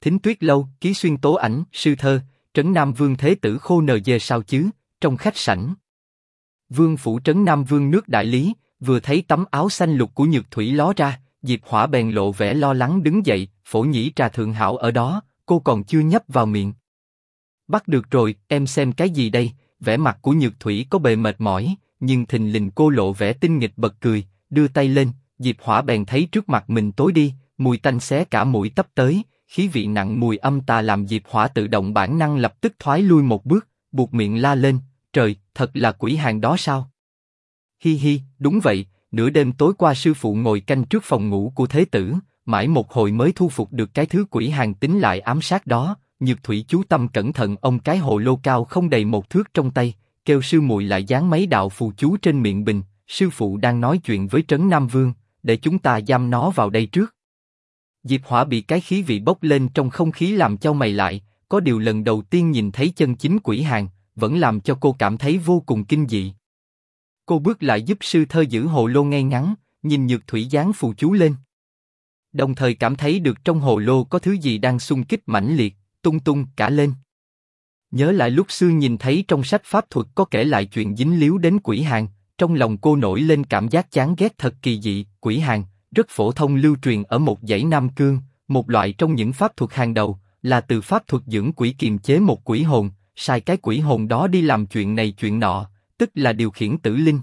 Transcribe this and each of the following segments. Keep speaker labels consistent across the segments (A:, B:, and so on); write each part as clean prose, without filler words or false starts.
A: Thính Tuyết Lâu, ký xuyên tố ảnh, sư thơ, Trấn Nam Vương Thế Tử Khô NG sao chứ, trong khách sảnh. Vương phủ Trấn Nam Vương nước Đại Lý, vừa thấy tấm áo xanh lục của Nhược Thủy ló ra, Diệp Hỏa bèn lộ vẻ lo lắng đứng dậy, phổ nhĩ trà thượng hảo ở đó, cô còn chưa nhấp vào miệng. Bắt được rồi, em xem cái gì đây? Vẻ mặt của Nhược Thủy có bề mệt mỏi, nhưng thình lình cô lộ vẻ tinh nghịch bật cười, đưa tay lên, Diệp Hỏa bèn thấy trước mặt mình tối đi, mùi tanh xé cả mũi tấp tới, khí vị nặng mùi âm tà làm Diệp Hỏa tự động bản năng lập tức thoái lui một bước, buột miệng la lên, trời, thật là quỷ hàng đó sao? Hi hi, đúng vậy, nửa đêm tối qua sư phụ ngồi canh trước phòng ngủ của Thế Tử, mãi một hồi mới thu phục được cái thứ quỷ hàng tính lại ám sát đó. Nhược Thủy chú tâm cẩn thận ôm cái hồ lô cao không đầy một thước trong tay, kêu sư muội lại dán mấy đạo phù chú trên miệng bình. Sư phụ đang nói chuyện với Trấn Nam Vương, để chúng ta giam nó vào đây trước. Diệp Hỏa bị cái khí vị bốc lên trong không khí làm chau mày lại, có điều lần đầu tiên nhìn thấy chân chính quỷ hàng, vẫn làm cho cô cảm thấy vô cùng kinh dị. Cô bước lại giúp sư thơ giữ hồ lô ngay ngắn, nhìn Nhược Thủy dán phù chú lên. Đồng thời cảm thấy được trong hồ lô có thứ gì đang xung kích mãnh liệt, tung tung cả lên. Nhớ lại lúc xưa nhìn thấy trong sách pháp thuật có kể lại chuyện dính líu đến quỷ hàng, trong lòng cô nổi lên cảm giác chán ghét thật kỳ dị. Quỷ hàng, rất phổ thông lưu truyền ở một dãy Nam Cương, một loại trong những pháp thuật hàng đầu, là từ pháp thuật dưỡng quỷ kiềm chế một quỷ hồn, sai cái quỷ hồn đó đi làm chuyện này chuyện nọ, tức là điều khiển tử linh.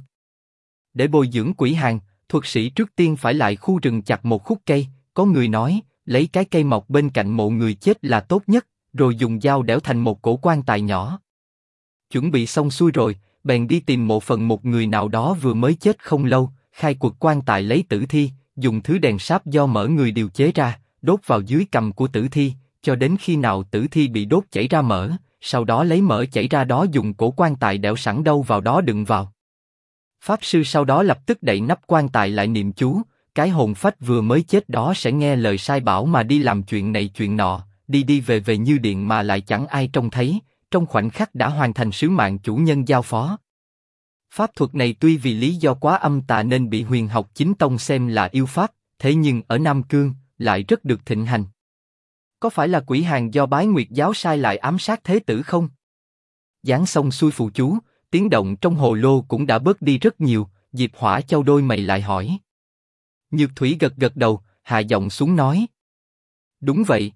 A: Để bồi dưỡng quỷ hàng, thuật sĩ trước tiên phải lại khu rừng chặt một khúc cây, có người nói, lấy cái cây mọc bên cạnh mộ người chết là tốt nhất, rồi dùng dao đẽo thành một cổ quan tài nhỏ. Chuẩn bị xong xuôi rồi, bèn đi tìm mộ phần một người nào đó vừa mới chết không lâu, khai quật quan tài lấy tử thi, dùng thứ đèn sáp do mỡ người điều chế ra, đốt vào dưới cằm của tử thi, cho đến khi nào tử thi bị đốt chảy ra mỡ, sau đó lấy mỡ chảy ra đó dùng cổ quan tài đẽo sẵn đâu vào đó đựng vào. Pháp sư sau đó lập tức đậy nắp quan tài lại niệm chú, cái hồn phách vừa mới chết đó sẽ nghe lời sai bảo mà đi làm chuyện này chuyện nọ, đi đi về về như điện mà lại chẳng ai trông thấy, trong khoảnh khắc đã hoàn thành sứ mạng chủ nhân giao phó. Pháp thuật này tuy vì lý do quá âm tà nên bị Huyền học chính tông xem là yêu pháp, thế nhưng ở Nam Cương lại rất được thịnh hành. Có phải là quỷ hàng do Bái Nguyệt giáo sai lại ám sát Thế Tử không? Dán xong xuôi phù chú, tiếng động trong hồ lô cũng đã bớt đi rất nhiều. Diệp Hỏa chau đôi mày lại hỏi. Nhược Thủy gật gật đầu, hạ giọng xuống nói. Đúng vậy.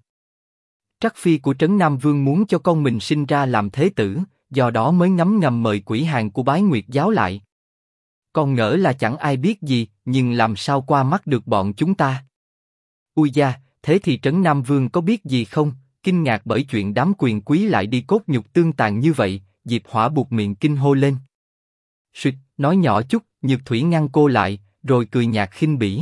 A: Trắc phi của Trấn Nam Vương muốn cho con mình sinh ra làm Thế Tử, do đó mới ngấm ngầm mời quỷ hàng của Bái Nguyệt giáo lại. Con ngỡ là chẳng ai biết gì, nhưng làm sao qua mắt được bọn chúng ta? Ui da, thế thì Trấn Nam Vương có biết gì không? Kinh ngạc bởi chuyện đám quyền quý lại đi cốt nhục tương tàn như vậy, Diệp Hỏa buột miệng kinh hô lên. Suýt, nói nhỏ chút, Nhược Thủy ngăn cô lại, rồi cười nhạt khinh bỉ.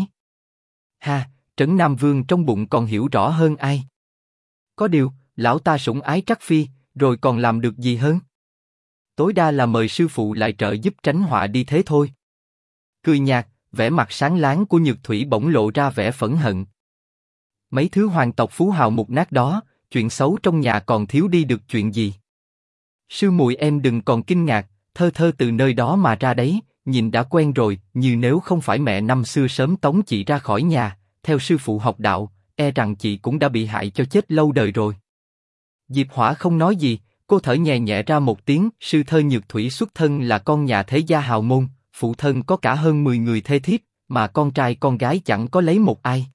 A: Ha, Trấn Nam Vương trong bụng còn hiểu rõ hơn ai. Có điều, lão ta sủng ái Trắc phi, rồi còn làm được gì hơn? Tối đa là mời sư phụ lại trợ giúp tránh họa đi thế thôi. Cười nhạt, vẻ mặt sáng láng của Nhược Thủy bỗng lộ ra vẻ phẫn hận. Mấy thứ hoàng tộc phú hào mục nát đó, chuyện xấu trong nhà còn thiếu đi được chuyện gì? Sư muội em đừng còn kinh ngạc, thơ thơ từ nơi đó mà ra đấy, nhìn đã quen rồi, như nếu không phải mẹ năm xưa sớm tống chị ra khỏi nhà, theo sư phụ học đạo, e rằng chị cũng đã bị hại cho chết lâu đời rồi. Diệp Hỏa không nói gì, cô thở nhẹ nhẹ ra một tiếng. Sư thơ Nhược Thủy xuất thân là con nhà thế gia hào môn, phụ thân có cả hơn 10 người thê thiếp, mà con trai con gái chẳng có lấy một ai.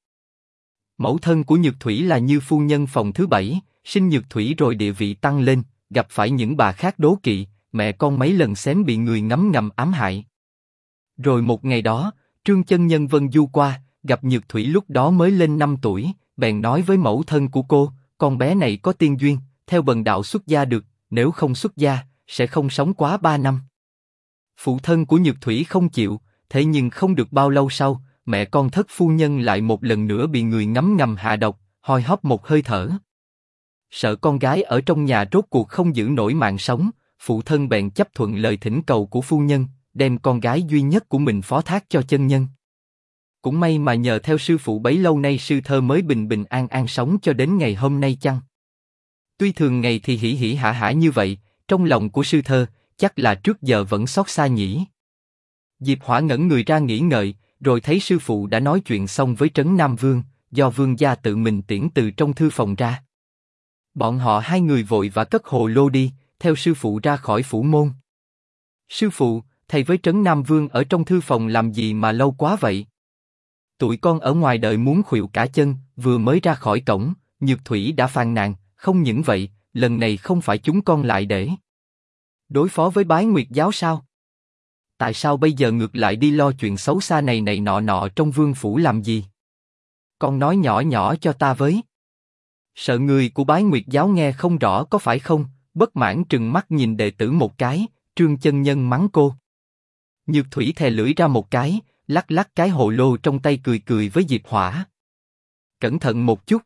A: Mẫu thân của Nhược Thủy là Như phu nhân phòng thứ 7, sinh Nhược Thủy rồi địa vị tăng lên, gặp phải những bà khác đố kỵ, mẹ con mấy lần xém bị người ngấm ngầm ám hại. Rồi một ngày đó, Trương chân nhân vân du qua, gặp Nhược Thủy lúc đó mới lên 5 tuổi, bèn nói với mẫu thân của cô, con bé này có tiên duyên, theo bần đạo xuất gia được, nếu không xuất gia, sẽ không sống quá 3 năm. Phụ thân của Nhược Thủy không chịu, thế nhưng không được bao lâu sau, mẹ con thất phu nhân lại một lần nữa bị người ngấm ngầm hạ độc, hoi hóp một hơi thở. Sợ con gái ở trong nhà rốt cuộc không giữ nổi mạng sống, phụ thân bèn chấp thuận lời thỉnh cầu của phu nhân, đem con gái duy nhất của mình phó thác cho chân nhân. Cũng may mà nhờ theo sư phụ bấy lâu nay sư thơ mới bình bình an an sống cho đến ngày hôm nay chăng. Tuy thường ngày thì hỉ hỉ hả hả như vậy, trong lòng của sư thơ, chắc là trước giờ vẫn xót xa nhỉ. Diệp Hỏa ngẩn người ra nghĩ ngợi, rồi thấy sư phụ đã nói chuyện xong với Trấn Nam Vương, do vương gia tự mình tiễn từ trong thư phòng ra. Bọn họ hai người vội và cất hồ lô đi, theo sư phụ ra khỏi phủ môn. Sư phụ, thầy với Trấn Nam Vương ở trong thư phòng làm gì mà lâu quá vậy? Tụi con ở ngoài đợi muốn khuỵu cả chân, vừa mới ra khỏi cổng, Nhược Thủy đã phàn nàn, không những vậy, lần này không phải chúng con lại để đối phó với Bái Nguyệt giáo sao? Tại sao bây giờ ngược lại đi lo chuyện xấu xa này này nọ nọ trong vương phủ làm gì? Con nói nhỏ nhỏ cho ta với. Sợ người của Bái Nguyệt giáo nghe không rõ có phải không? Bất mãn trừng mắt nhìn đệ tử một cái, Trương chân nhân mắng cô. Nhược Thủy thè lưỡi ra một cái, lắc lắc cái hồ lô trong tay cười cười với Diệp Hỏa. Cẩn thận một chút.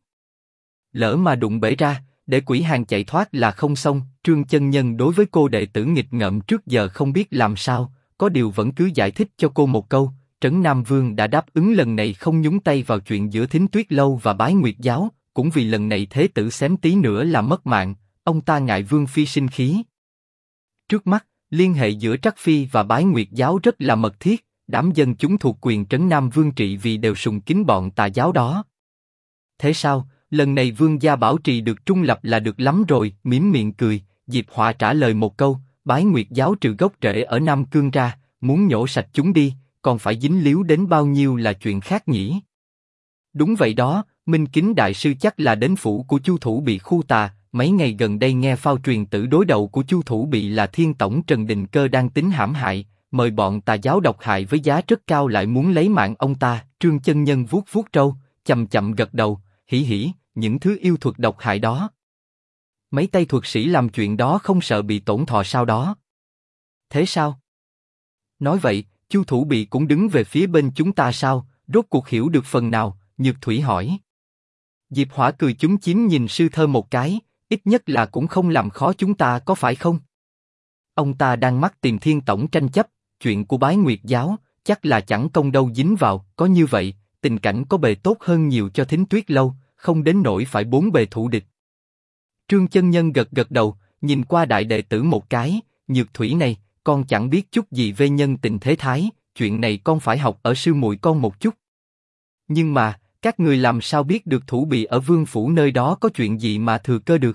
A: Lỡ mà đụng bể ra, để quỷ hàng chạy thoát là không xong. Trương chân nhân đối với cô đệ tử nghịch ngợm trước giờ không biết làm sao, có điều vẫn cứ giải thích cho cô một câu. Trấn Nam Vương đã đáp ứng lần này không nhúng tay vào chuyện giữa Thính Tuyết Lâu và Bái Nguyệt giáo, cũng vì lần này thế tử xém tí nữa là mất mạng, ông ta ngại Vương phi sinh khí. Trước mắt, liên hệ giữa Trắc Phi và Bái Nguyệt giáo rất là mật thiết, đám dân chúng thuộc quyền Trấn Nam Vương trị vì đều sùng kính bọn tà giáo đó. Thế sao, lần này Vương gia bảo trì được trung lập là được lắm rồi, mím miệng cười, Diệp Hỏa trả lời một câu, Bái Nguyệt giáo trừ gốc rễ ở Nam Cương ra, muốn nhổ sạch chúng đi, còn phải dính líu đến bao nhiêu là chuyện khác nhỉ? Đúng vậy đó, Minh Kính đại sư chắc là đến phủ của Chu Thủ Bị khu tà, mấy ngày gần đây nghe phao truyền tử đối đầu của Chu Thủ Bị là Thiên Tổng Trần Đình Cơ đang tính hãm hại, mời bọn tà giáo độc hại với giá rất cao lại muốn lấy mạng ông ta. Trương chân nhân vuốt vuốt râu, chậm chậm gật đầu, hỉ hỉ, những thứ yêu thuật độc hại đó. Mấy tay thuật sĩ làm chuyện đó không sợ bị tổn thọ sao đó? Thế sao? Nói vậy, Chu Thủ Bị cũng đứng về phía bên chúng ta sao? Rốt cuộc hiểu được phần nào? Nhược Thủy hỏi. Diệp Hỏa cười chúm chím nhìn sư thơ một cái, ít nhất là cũng không làm khó chúng ta có phải không? Ông ta đang mắc tìm Thiên Tổng tranh chấp, chuyện của Bái Nguyệt giáo, chắc là chẳng công đâu dính vào, có như vậy, tình cảnh có bề tốt hơn nhiều cho Thính Tuyết Lâu, không đến nỗi phải bốn bề thù địch. Trương chân nhân gật gật đầu, nhìn qua đại đệ tử một cái, Nhược Thủy này, con chẳng biết chút gì về nhân tình thế thái, chuyện này con phải học ở sư muội con một chút. Nhưng mà, các người làm sao biết được Thủ Bị ở Vương phủ nơi đó có chuyện gì mà thừa cơ được?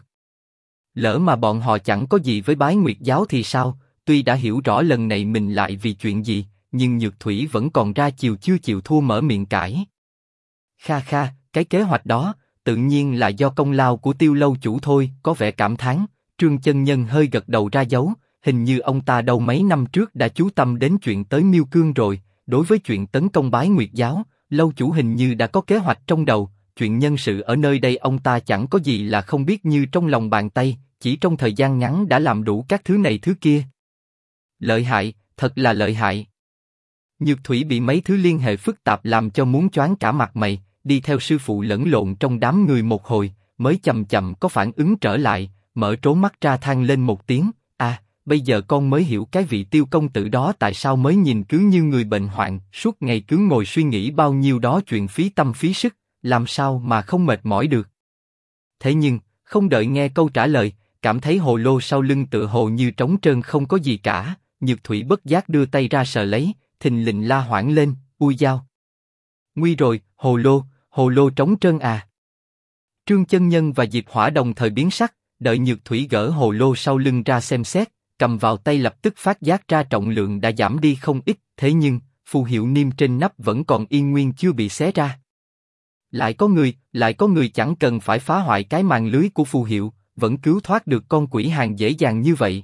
A: Lỡ mà bọn họ chẳng có gì với Bái Nguyệt giáo thì sao? Tuy đã hiểu rõ lần này mình lại vì chuyện gì, nhưng Nhược Thủy vẫn còn ra chiều chưa chịu thua mở miệng cãi. Kha kha, cái kế hoạch đó, tự nhiên là do công lao của Tiêu lâu chủ thôi. Có vẻ cảm thán, Trương chân nhân hơi gật đầu ra dấu, hình như ông ta đâu mấy năm trước đã chú tâm đến chuyện tới Miêu Cương rồi. Đối với chuyện tấn công Bái Nguyệt giáo, lâu chủ hình như đã có kế hoạch trong đầu. Chuyện nhân sự ở nơi đây ông ta chẳng có gì là không biết như trong lòng bàn tay, chỉ trong thời gian ngắn đã làm đủ các thứ này thứ kia. Lợi hại, thật là lợi hại. Nhược Thủy bị mấy thứ liên hệ phức tạp làm cho muốn choáng cả mặt mày, đi theo sư phụ lẫn lộn trong đám người một hồi, mới chậm chậm có phản ứng trở lại, mở trố mắt ra than lên một tiếng, bây giờ con mới hiểu cái vị Tiêu công tử đó tại sao mới nhìn cứ như người bệnh hoạn, suốt ngày cứ ngồi suy nghĩ bao nhiêu đó chuyện phí tâm phí sức, làm sao mà không mệt mỏi được. Thế nhưng, không đợi nghe câu trả lời, cảm thấy hồ lô sau lưng tựa hồ như trống trơn không có gì cả, Nhược Thủy bất giác đưa tay ra sờ lấy, thình lình la hoảng lên, ui dao. Nguy rồi, hồ lô trống trơn à. Trương chân nhân và Diệp Hỏa đồng thời biến sắc, đợi Nhược Thủy gỡ hồ lô sau lưng ra xem xét, cầm vào tay lập tức phát giác ra trọng lượng đã giảm đi không ít, thế nhưng, phù hiệu niêm trên nắp vẫn còn yên nguyên chưa bị xé ra. Lại có người chẳng cần phải phá hoại cái màn lưới của phù hiệu, vẫn cứu thoát được con quỷ hàng dễ dàng như vậy.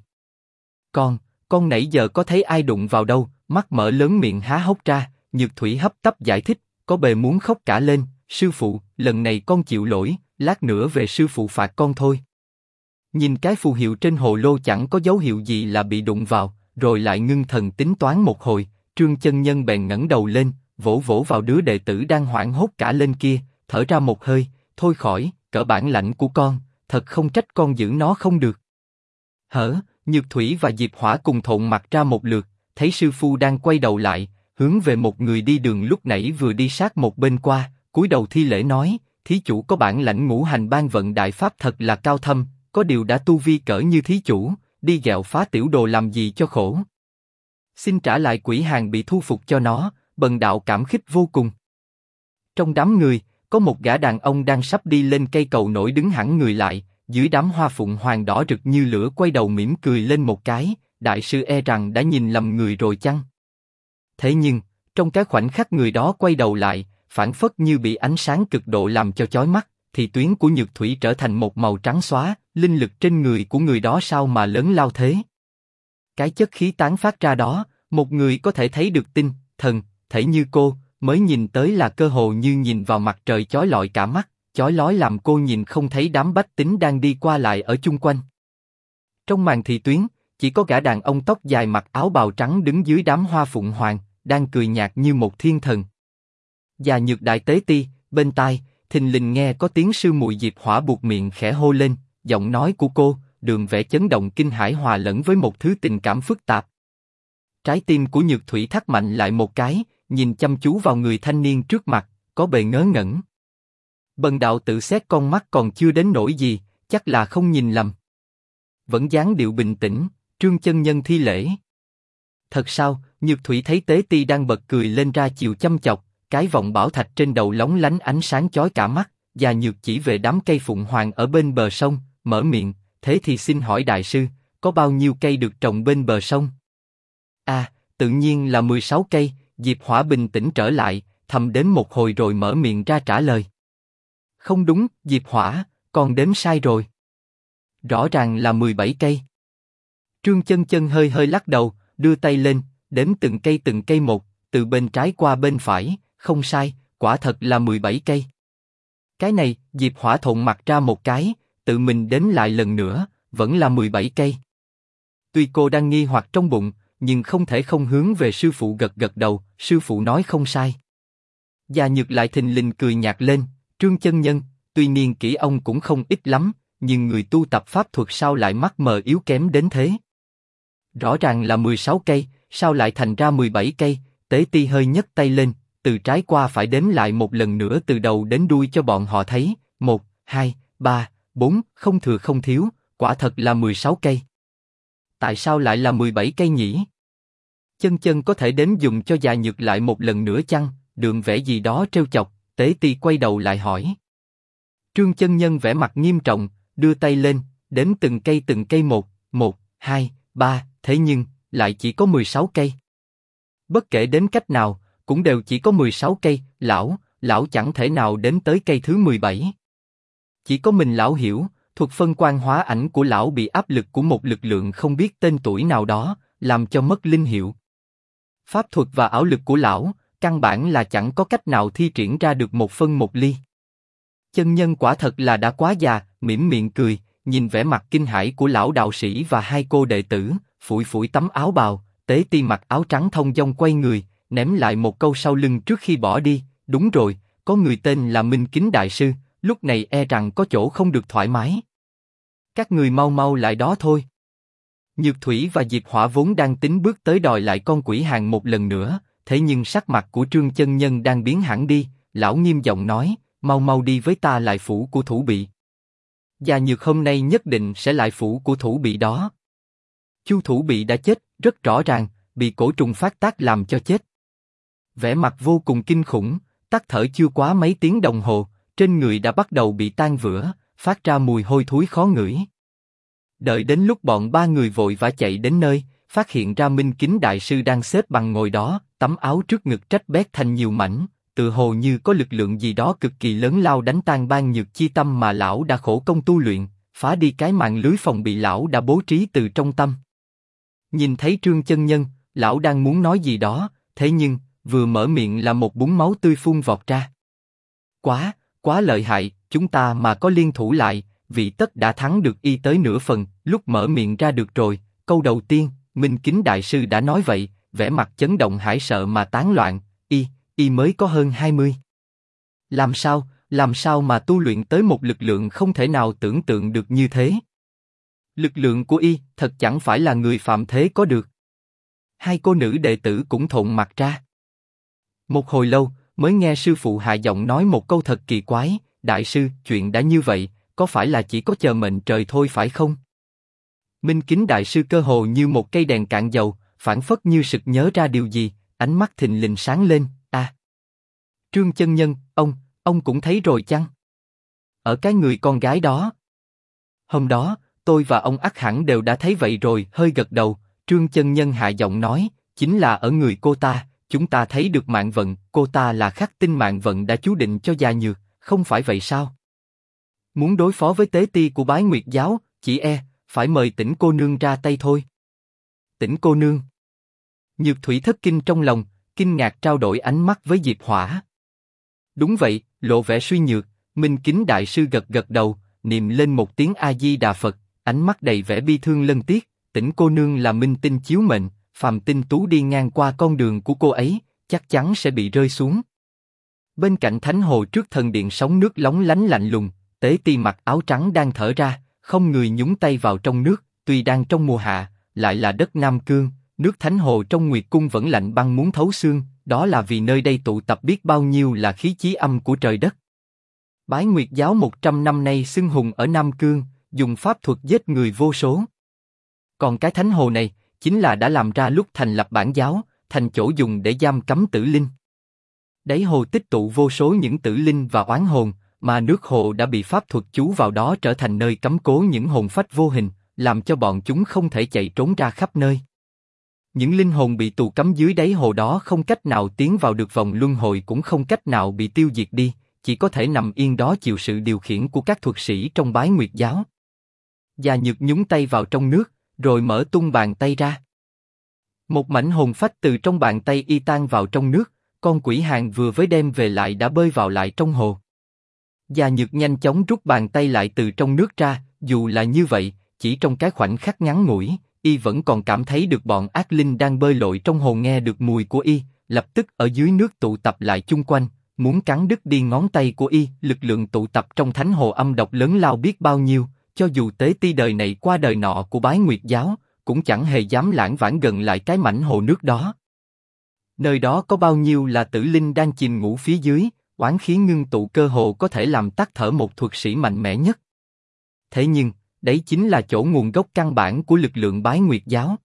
A: Con nãy giờ có thấy ai đụng vào đâu? Mắt mở lớn miệng há hốc ra, Nhược Thủy hấp tấp giải thích, có bề muốn khóc cả lên, sư phụ, lần này con chịu lỗi, lát nữa về sư phụ phạt con thôi. Nhìn cái phù hiệu trên hồ lô chẳng có dấu hiệu gì là bị đụng vào, rồi lại ngưng thần tính toán một hồi, Trương chân nhân bèn ngẩng đầu lên, vỗ vỗ vào đứa đệ tử đang hoảng hốt cả lên kia, thở ra một hơi, thôi khỏi, cỡ bản lãnh của con, thật không trách con giữ nó không được. Nhược Thủy và Diệp Hỏa cùng thộn mặt ra một lượt, thấy sư phụ đang quay đầu lại, hướng về một người đi đường lúc nãy vừa đi sát một bên qua, cúi đầu thi lễ nói, thí chủ có bản lãnh ngũ hành ban vận đại pháp thật là cao thâm, có điều đã tu vi cỡ như thí chủ, đi ghẹo phá tiểu đồ làm gì cho khổ. Xin trả lại quỷ hàng bị thu phục cho nó, bần đạo cảm khích vô cùng. Trong đám người, có một gã đàn ông đang sắp đi lên cây cầu nổi đứng hẳn người lại, dưới đám hoa phụng hoàng đỏ rực như lửa quay đầu mỉm cười lên một cái, đại sư e rằng đã nhìn lầm người rồi chăng? Thế nhưng, trong cái khoảnh khắc người đó quay đầu lại, phảng phất như bị ánh sáng cực độ làm cho chói mắt, thì tuyến của nhược thủy trở thành một màu trắng xóa, linh lực trên người của người đó sao mà lớn lao thế? Cái chất khí tán phát ra đó, một người có thể thấy được tinh, thần, thể như cô, mới nhìn tới là cơ hồ như nhìn vào mặt trời chói lọi cả mắt, chói lói làm cô nhìn không thấy đám bách tính đang đi qua lại ở chung quanh. Trong màn thị tuyến, chỉ có gã đàn ông tóc dài mặc áo bào trắng đứng dưới đám hoa phụng hoàng, đang cười nhạt như một thiên thần. Và nhược đại tế ti, bên tai, thình lình nghe có tiếng sư muội Diệp Hỏa buột miệng khẽ hô lên, giọng nói của cô, đường vẻ chấn động kinh hãi hòa lẫn với một thứ tình cảm phức tạp. Trái tim của nhược thủy thắt mạnh lại một cái, nhìn chăm chú vào người thanh niên trước mặt, có bề ngớ ngẩn. Bần đạo tự xét con mắt còn chưa đến nỗi gì, chắc là không nhìn lầm. Vẫn dáng điệu bình tĩnh, Trương chân nhân thi lễ. Thật sao? Nhược thủy thấy tế ti đang bật cười lên ra chiều chăm chọc, cái vòng bảo thạch trên đầu lóng lánh ánh sáng chói cả mắt, và nhược chỉ về đám cây phụng hoàng ở bên bờ sông, mở miệng, thế thì xin hỏi đại sư, có bao nhiêu cây được trồng bên bờ sông? À, tự nhiên là 16 cây, Diệp Hỏa bình tĩnh trở lại, thầm đếm một hồi rồi mở miệng ra trả lời. Không đúng, Diệp Hỏa, con đếm sai rồi. Rõ ràng là 17 cây. Trương chân chân hơi hơi lắc đầu, đưa tay lên, đếm từng cây một, từ bên trái qua bên phải, không sai, quả thật là 17 cây. Cái này, Diệp Hỏa thộn mặt ra một cái, tự mình đếm lại lần nữa, vẫn là 17 cây. Tuy cô đang nghi hoặc trong bụng, nhưng không thể không hướng về sư phụ gật gật đầu, sư phụ nói không sai. Gia Nhược lại thình lình cười nhạt lên, Trương chân nhân, tuy niên kỹ ông cũng không ít lắm, nhưng người tu tập pháp thuật sao lại mắt mờ yếu kém đến thế? Rõ ràng là 16 cây, sao lại thành ra 17 cây? Tế Ti hơi nhấc tay lên, từ trái qua phải đếm lại một lần nữa từ đầu đến đuôi cho bọn họ thấy, 1, 2, 3, 4, không thừa không thiếu, quả thật là 16 cây. Tại sao lại là 17 cây nhỉ? Chân chân có thể đếm dùng cho Gia Nhược lại một lần nữa chăng? Đường vẽ gì đó trêu chọc, Tế Ti quay đầu lại hỏi. Trương chân nhân vẻ mặt nghiêm trọng, đưa tay lên, đếm từng cây một, 1, 2, 3, thế nhưng, lại chỉ có 16 cây. Bất kể đếm cách nào, cũng đều chỉ có 16 cây, lão chẳng thể nào đếm tới cây thứ 17. Chỉ có mình lão hiểu, thuật phân quan hóa ảnh của lão bị áp lực của một lực lượng không biết tên tuổi nào đó, làm cho mất linh hiệu. Pháp thuật và ảo lực của lão, căn bản là chẳng có cách nào thi triển ra được một phân một ly. Chân nhân quả thật là đã quá già, mỉm miệng cười, nhìn vẻ mặt kinh hãi của lão đạo sĩ và hai cô đệ tử, phủi phủi tấm áo bào, Tế Ti mặc áo trắng thông dong quay người, ném lại một câu sau lưng trước khi bỏ đi, đúng rồi, có người tên là Minh Kính Đại Sư, lúc này e rằng có chỗ không được thoải mái. Các người mau mau lại đó thôi. Nhược Thủy và Diệp Hỏa vốn đang tính bước tới đòi lại con quỷ hàng một lần nữa, thế nhưng sắc mặt của Trương chân nhân đang biến hẳn đi, lão nghiêm giọng nói, mau mau đi với ta lại phủ của thủ bị. Gia Nhược hôm nay nhất định sẽ lại phủ của thủ bị đó. Chu thủ bị đã chết, rất rõ ràng, bị cổ trùng phát tác làm cho chết. Vẻ mặt vô cùng kinh khủng, tắc thở chưa quá mấy tiếng đồng hồ, trên người đã bắt đầu bị tan vữa, phát ra mùi hôi thối khó ngửi. Đợi đến lúc bọn ba người vội vã chạy đến nơi, phát hiện ra Minh Kính Đại Sư đang xếp bằng ngồi đó, tấm áo trước ngực rách bét thành nhiều mảnh, tự hồ như có lực lượng gì đó cực kỳ lớn lao đánh tan ban nhược chi tâm mà lão đã khổ công tu luyện, phá đi cái mạng lưới phòng bị lão đã bố trí từ trong tâm. Nhìn thấy Trương chân nhân, lão đang muốn nói gì đó, thế nhưng vừa mở miệng là một búng máu tươi phun vọt ra. Quá lợi hại, chúng ta mà có liên thủ lại, vị tất đã thắng được y tới nửa phần. Lúc mở miệng ra được rồi, câu đầu tiên, Minh Kính Đại Sư đã nói vậy, vẻ mặt chấn động hãi sợ mà tán loạn. Y mới có hơn 20. Làm sao mà tu luyện tới một lực lượng không thể nào tưởng tượng được như thế? Lực lượng của y thật chẳng phải là người phạm thế có được. Hai cô nữ đệ tử cũng thộn mặt ra. Một hồi lâu mới nghe sư phụ hạ giọng nói một câu thật kỳ quái, đại sư, chuyện đã như vậy, có phải là chỉ có chờ mệnh trời thôi phải không? Minh Kính Đại Sư cơ hồ như một cây đèn cạn dầu, phảng phất như sực nhớ ra điều gì, ánh mắt thình lình sáng lên. À, Trương chân nhân, ông cũng thấy rồi chăng? Ở cái người con gái đó. Hôm đó, tôi và ông ắt hẳn đều đã thấy vậy rồi. Hơi gật đầu, Trương chân nhân hạ giọng nói, chính là ở người cô ta, chúng ta thấy được mạng vận, cô ta là khắc tinh mạng vận đã chú định cho Già Nhược, không phải vậy sao? Muốn đối phó với tế ti của Bái Nguyệt giáo, chỉ phải mời Tĩnh cô nương ra tay thôi. Tĩnh cô nương. Nhược Thủy thất kinh trong lòng, kinh ngạc trao đổi ánh mắt với Diệp Hỏa. Đúng vậy, lộ vẻ suy nhược, Minh Kính đại sư gật gật đầu, niệm lên một tiếng A Di Đà Phật, ánh mắt đầy vẻ bi thương lân tiếc. Tĩnh cô nương là minh tinh chiếu mệnh, phàm tinh tú đi ngang qua con đường của cô ấy, chắc chắn sẽ bị rơi xuống. Bên cạnh thánh hồ trước thần điện sóng nước lóng lánh lạnh lùng, Tế Ti mặc áo trắng đang thở ra, không người nhúng tay vào trong nước. Tuy đang trong mùa hạ, lại là đất Nam Cương, nước thánh hồ trong Nguyệt Cung vẫn lạnh băng muốn thấu xương. Đó là vì nơi đây tụ tập biết bao nhiêu là khí chí âm của trời đất. Bái Nguyệt giáo 100 năm nay xưng hùng ở Nam Cương, dùng pháp thuật giết người vô số. Còn cái thánh hồ này, chính là đã làm ra lúc thành lập bản giáo, thành chỗ dùng để giam cấm tử linh. Đáy hồ tích tụ vô số những tử linh và oán hồn, mà nước hồ đã bị pháp thuật chú vào đó trở thành nơi cấm cố những hồn phách vô hình, làm cho bọn chúng không thể chạy trốn ra khắp nơi. Những linh hồn bị tù cấm dưới đáy hồ đó không cách nào tiến vào được vòng luân hồi, cũng không cách nào bị tiêu diệt đi, chỉ có thể nằm yên đó chịu sự điều khiển của các thuật sĩ trong Bái Nguyệt giáo. Già Nhược nhúng tay vào trong nước, rồi mở tung bàn tay ra. Một mảnh hồn phách từ trong bàn tay y tan vào trong nước, con quỷ hàng vừa với đem về lại đã bơi vào lại trong hồ. Già Nhược nhanh chóng rút bàn tay lại từ trong nước ra, dù là như vậy, chỉ trong cái khoảnh khắc ngắn ngủi, y vẫn còn cảm thấy được bọn ác linh đang bơi lội trong hồ nghe được mùi của y, lập tức ở dưới nước tụ tập lại chung quanh, muốn cắn đứt đi ngón tay của y. Lực lượng tụ tập trong thánh hồ âm độc lớn lao biết bao nhiêu, cho dù Tế Ti đời này qua đời nọ của Bái Nguyệt giáo, cũng chẳng hề dám lãng vãng gần lại cái mảnh hồ nước đó. Nơi đó có bao nhiêu là tử linh đang chìm ngủ phía dưới, oán khí ngưng tụ cơ hồ có thể làm tắt thở một thuật sĩ mạnh mẽ nhất. Thế nhưng, đấy chính là chỗ nguồn gốc căn bản của lực lượng Bái Nguyệt giáo.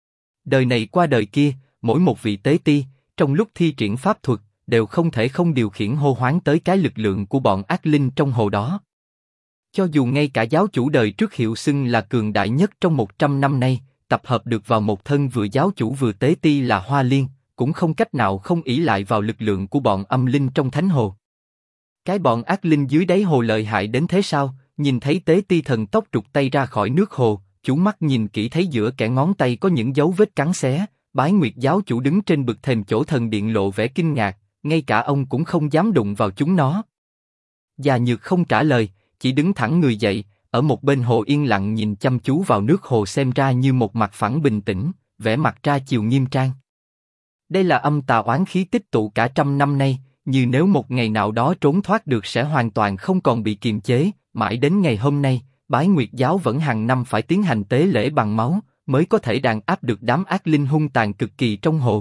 A: Đời này qua đời kia, mỗi một vị tế ti, trong lúc thi triển pháp thuật, đều không thể không điều khiển hô hoán tới cái lực lượng của bọn ác linh trong hồ đó. Cho dù ngay cả giáo chủ đời trước hiệu xưng là cường đại nhất trong 100 năm nay, tập hợp được vào một thân vừa giáo chủ vừa tế ti là Hoa Liên, cũng không cách nào không ỷ lại vào lực lượng của bọn âm linh trong thánh hồ. Cái bọn ác linh dưới đáy hồ lợi hại đến thế sao? Nhìn thấy Tế Ti thần tốc trục tay ra khỏi nước hồ, chú mắt nhìn kỹ thấy giữa kẽ ngón tay có những dấu vết cắn xé. Bái Nguyệt giáo chủ đứng trên bậc thềm chỗ thần điện lộ vẻ kinh ngạc, ngay cả ông cũng không dám đụng vào chúng nó. Già Nhược không trả lời, chỉ đứng thẳng người dậy, ở một bên hồ yên lặng nhìn chăm chú vào nước hồ, xem ra như một mặt phẳng bình tĩnh, vẻ mặt ra chiều nghiêm trang. Đây là âm tà oán khí tích tụ cả trăm năm nay, như nếu một ngày nào đó trốn thoát được sẽ hoàn toàn không còn bị kiềm chế. Mãi đến ngày hôm nay, Bái Nguyệt giáo vẫn hàng năm phải tiến hành tế lễ bằng máu, mới có thể đàn áp được đám ác linh hung tàn cực kỳ trong hồ.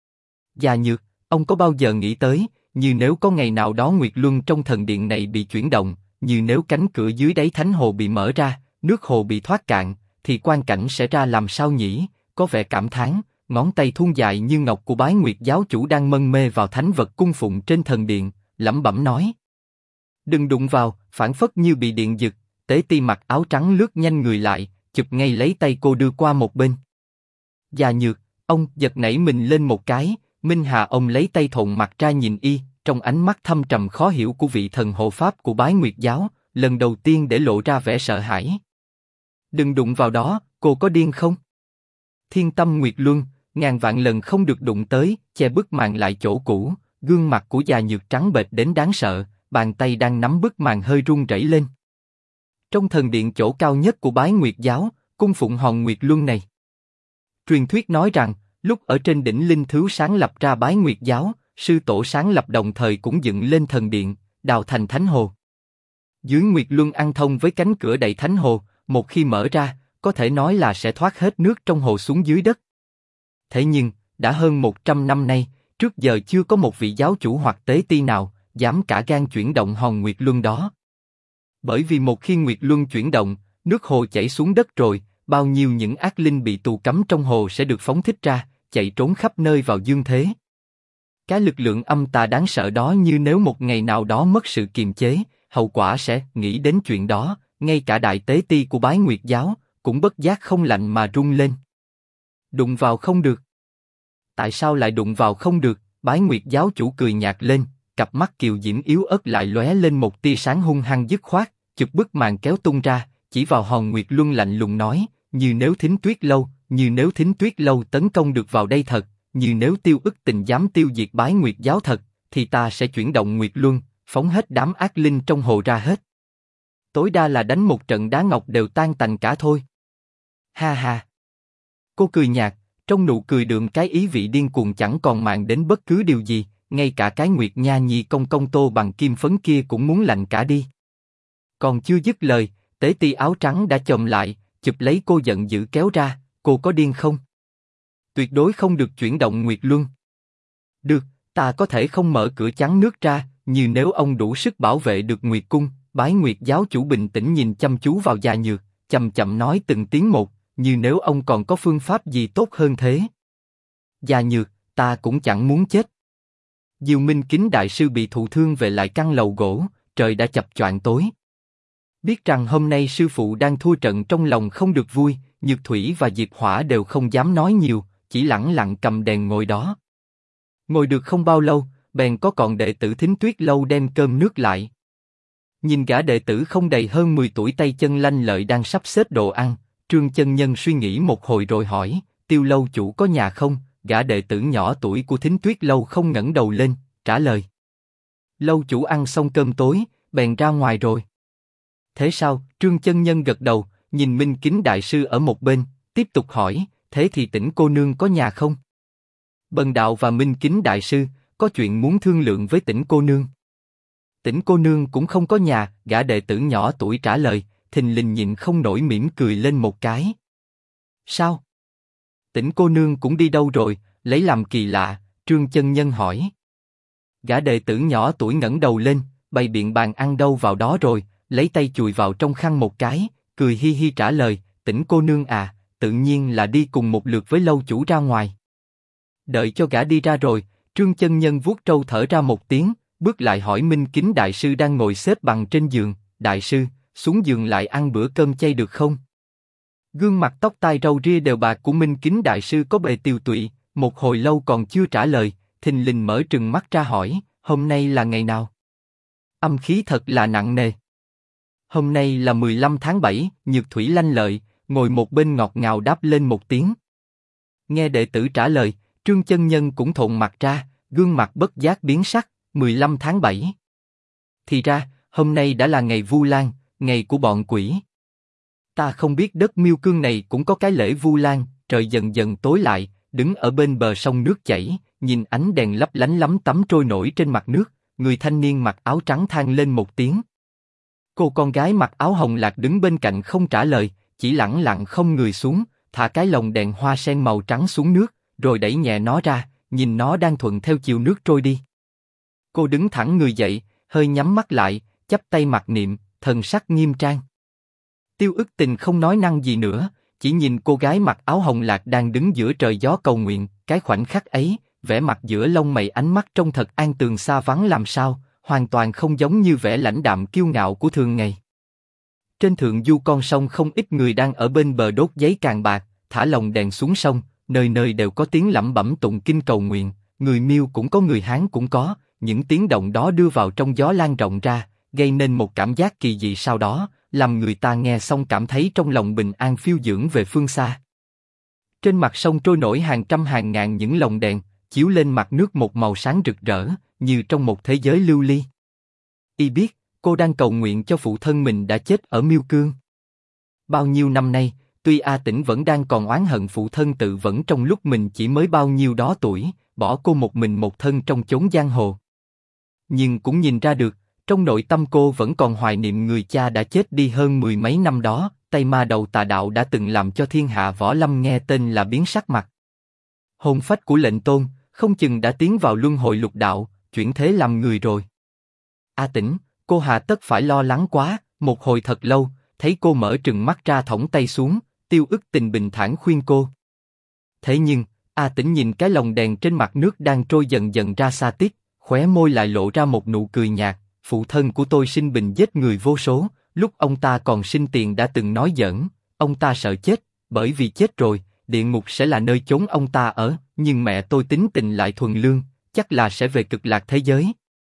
A: Già Nhược, ông có bao giờ nghĩ tới, như nếu có ngày nào đó Nguyệt Luân trong thần điện này bị chuyển động, như nếu cánh cửa dưới đáy thánh hồ bị mở ra, nước hồ bị thoát cạn, thì quang cảnh sẽ ra làm sao nhỉ? Có vẻ cảm thán, ngón tay thon dài như ngọc của Bái Nguyệt giáo chủ đang mân mê vào thánh vật cung phụng trên thần điện, lẩm bẩm nói: đừng đụng vào. Phản phất như bị điện giật, Tế Ti mặc áo trắng lướt nhanh người lại, chụp ngay lấy tay cô đưa qua một bên. Già Nhược, ông giật nảy mình lên một cái. Minh Hà ông lấy tay thộn mặt ra nhìn y, trong ánh mắt thâm trầm khó hiểu của vị thần hộ pháp của Bái Nguyệt giáo, lần đầu tiên để lộ ra vẻ sợ hãi. Đừng đụng vào đó, cô có điên không? Thiên Tâm Nguyệt Luân, ngàn vạn lần không được đụng tới. Che bức màn lại chỗ cũ, gương mặt của Già Nhược trắng bệch đến đáng sợ, bàn tay đang nắm bức màn hơi run rẩy lên. Trong thần điện chỗ cao nhất của Bái Nguyệt giáo, cung phụng hòn Nguyệt Luân này, truyền thuyết nói rằng, lúc ở trên đỉnh linh thứ sáng lập ra Bái Nguyệt giáo, sư tổ sáng lập đồng thời cũng dựng lên thần điện, đào thành thánh hồ. Dưới Nguyệt Luân ăn thông với cánh cửa đầy thánh hồ, một khi mở ra, có thể nói là sẽ thoát hết nước trong hồ xuống dưới đất. Thế nhưng, đã hơn 100 năm nay, trước giờ chưa có một vị giáo chủ hoặc tế ti nào dám cả gan chuyển động hòn Nguyệt Luân đó. Bởi vì một khi Nguyệt Luân chuyển động, nước hồ chảy xuống đất rồi, bao nhiêu những ác linh bị tù cấm trong hồ sẽ được phóng thích ra, chạy trốn khắp nơi vào dương thế. Cái lực lượng âm tà đáng sợ đó, như nếu một ngày nào đó mất sự kiềm chế, hậu quả sẽ, nghĩ đến chuyện đó, ngay cả đại tế ti của Bái Nguyệt giáo cũng bất giác không lạnh mà run lên. Đụng vào không được. Tại sao lại đụng vào không được? Bái Nguyệt giáo chủ cười nhạt lên, cặp mắt kiều diễm yếu ớt lại lóe lên một tia sáng hung hăng dứt khoát, chụp bức màn kéo tung ra, chỉ vào Hòn Nguyệt Luân lạnh lùng nói, như nếu Thính Tuyết lâu tấn công được vào đây thật, như nếu Tiêu Ức Tình dám tiêu diệt Bái Nguyệt giáo thật, thì ta sẽ chuyển động Nguyệt Luân, phóng hết đám ác linh trong hồ ra hết. Tối đa là đánh một trận đá ngọc đều tan tành cả thôi. Ha ha. Cô cười nhạt, trong nụ cười đượm cái ý vị điên cuồng chẳng còn màng đến bất cứ điều gì, ngay cả cái Nguyệt Nha Nhi công công tô bằng kim phấn kia cũng muốn lạnh cả đi. Còn chưa dứt lời, tế ti áo trắng đã chồm lại, chụp lấy cô giận dữ kéo ra, cô có điên không? Tuyệt đối không được chuyển động Nguyệt Luân. Được, ta có thể không mở cửa chắn nước ra, như nếu ông đủ sức bảo vệ được Nguyệt Cung. Bái Nguyệt giáo chủ bình tĩnh nhìn chăm chú vào Già Nhược, chậm chậm nói từng tiếng một, như nếu ông còn có phương pháp gì tốt hơn thế. Già Nhược, ta cũng chẳng muốn chết. Diêu Minh Kính đại sư bị thụ thương về lại căn lầu gỗ, trời đã chập choạng tối. Biết rằng hôm nay sư phụ đang thua trận trong lòng không được vui, Nhược Thủy và Diệp Hỏa đều không dám nói nhiều, chỉ lẳng lặng cầm đèn ngồi đó. Ngồi được không bao lâu, bèn có còn đệ tử Thính Tuyết lâu đem cơm nước lại. Nhìn gã đệ tử không đầy hơn 10 tuổi tay chân lanh lợi đang sắp xếp đồ ăn, Trương chân nhân suy nghĩ một hồi rồi hỏi, Tiêu lâu chủ có nhà không? Gã đệ tử nhỏ tuổi của Thính Tuyết lâu không ngẩng đầu lên, trả lời. Lâu chủ ăn xong cơm tối, bèn ra ngoài rồi. Thế sao? Trương chân nhân gật đầu, nhìn Minh Kính đại sư ở một bên, tiếp tục hỏi, thế thì Tĩnh cô nương có nhà không? Bần đạo và Minh Kính đại sư có chuyện muốn thương lượng với Tĩnh cô nương. Tĩnh cô nương cũng không có nhà, gã đệ tử nhỏ tuổi trả lời, thình lình nhịn không nổi mỉm cười lên một cái. Sao? Tĩnh cô nương cũng đi đâu rồi? Lấy làm kỳ lạ, Trương chân nhân hỏi. Gã đệ tử nhỏ tuổi ngẩng đầu lên, bày biện bàn ăn đâu vào đó rồi, lấy tay chùi vào trong khăn một cái, cười hi hi trả lời, Tĩnh cô nương à, tự nhiên là đi cùng một lượt với lâu chủ ra ngoài. Đợi cho gã đi ra rồi, Trương chân nhân vuốt trâu thở ra một tiếng, bước lại hỏi Minh Kính đại sư đang ngồi xếp bằng trên giường, đại sư, xuống giường lại ăn bữa cơm chay được không? Gương mặt tóc tai râu ria đều bạc của Minh Kính đại sư có bề tiều tụy, một hồi lâu còn chưa trả lời, thình lình mở trừng mắt ra hỏi, hôm nay là ngày nào? Âm khí thật là nặng nề. Hôm nay là 15 tháng 7, Nhược Thủy lanh lợi, ngồi một bên ngọt ngào đáp lên một tiếng. Nghe đệ tử trả lời, Trương chân nhân cũng thộn mặt ra, gương mặt bất giác biến sắc, 15 tháng 7. Thì ra, hôm nay đã là ngày Vu Lan, ngày của bọn quỷ. Ta không biết đất Miêu Cương này cũng có cái lễ Vu Lan. Trời dần dần tối lại, đứng ở bên bờ sông nước chảy, nhìn ánh đèn lấp lánh lắm tắm trôi nổi trên mặt nước, người thanh niên mặc áo trắng than lên một tiếng. Cô con gái mặc áo hồng lạc đứng bên cạnh không trả lời, chỉ lẳng lặng không người xuống, thả cái lồng đèn hoa sen màu trắng xuống nước, rồi đẩy nhẹ nó ra, nhìn nó đang thuận theo chiều nước trôi đi. Cô đứng thẳng người dậy, hơi nhắm mắt lại, chắp tay mặc niệm, thần sắc nghiêm trang. Tiêu Ức Tình không nói năng gì nữa, chỉ nhìn cô gái mặc áo hồng lạc đang đứng giữa trời gió cầu nguyện. Cái khoảnh khắc ấy, vẻ mặt giữa lông mày ánh mắt trông thật an tường xa vắng làm sao, hoàn toàn không giống như vẻ lãnh đạm kiêu ngạo của thường ngày. Trên thượng du con sông không ít người đang ở bên bờ đốt giấy càn bạc, thả lồng đèn xuống sông, nơi nơi đều có tiếng lẩm bẩm tụng kinh cầu nguyện, người Miêu cũng có người Hán cũng có, những tiếng động đó đưa vào trong gió lan rộng ra, gây nên một cảm giác kỳ dị sau đó, làm người ta nghe xong cảm thấy trong lòng bình an phiêu dưỡng về phương xa. Trên mặt sông trôi nổi hàng trăm hàng ngàn những lồng đèn, chiếu lên mặt nước một màu sáng rực rỡ, như trong một thế giới lưu ly. Y biết, cô đang cầu nguyện cho phụ thân mình đã chết ở Miêu Cương. Bao nhiêu năm nay, tuy A Tĩnh vẫn đang còn oán hận phụ thân tự vẫn trong lúc mình chỉ mới bao nhiêu đó tuổi, bỏ cô một mình một thân trong chốn giang hồ. Nhưng cũng nhìn ra được, trong nội tâm cô vẫn còn hoài niệm người cha đã chết đi hơn 10 mấy năm đó, tay ma đầu tà đạo đã từng làm cho thiên hạ võ lâm nghe tên là biến sắc mặt. Hồn phách của lệnh tôn, không chừng đã tiến vào luân hồi lục đạo, chuyển thế làm người rồi. A Tĩnh, cô hà tất phải lo lắng quá. Một hồi thật lâu, thấy cô mở trừng mắt ra thõng tay xuống, Tiêu Ức Tình bình thản khuyên cô. Thế nhưng, A Tĩnh nhìn cái lồng đèn trên mặt nước đang trôi dần dần ra xa tít, khóe môi lại lộ ra một nụ cười nhạt. Phụ thân của tôi sinh bình giết người vô số, lúc ông ta còn sinh tiền đã từng nói giỡn, ông ta sợ chết, bởi vì chết rồi, địa ngục sẽ là nơi chốn ông ta ở, nhưng mẹ tôi tính tình lại thuần lương, chắc là sẽ về cực lạc thế giới.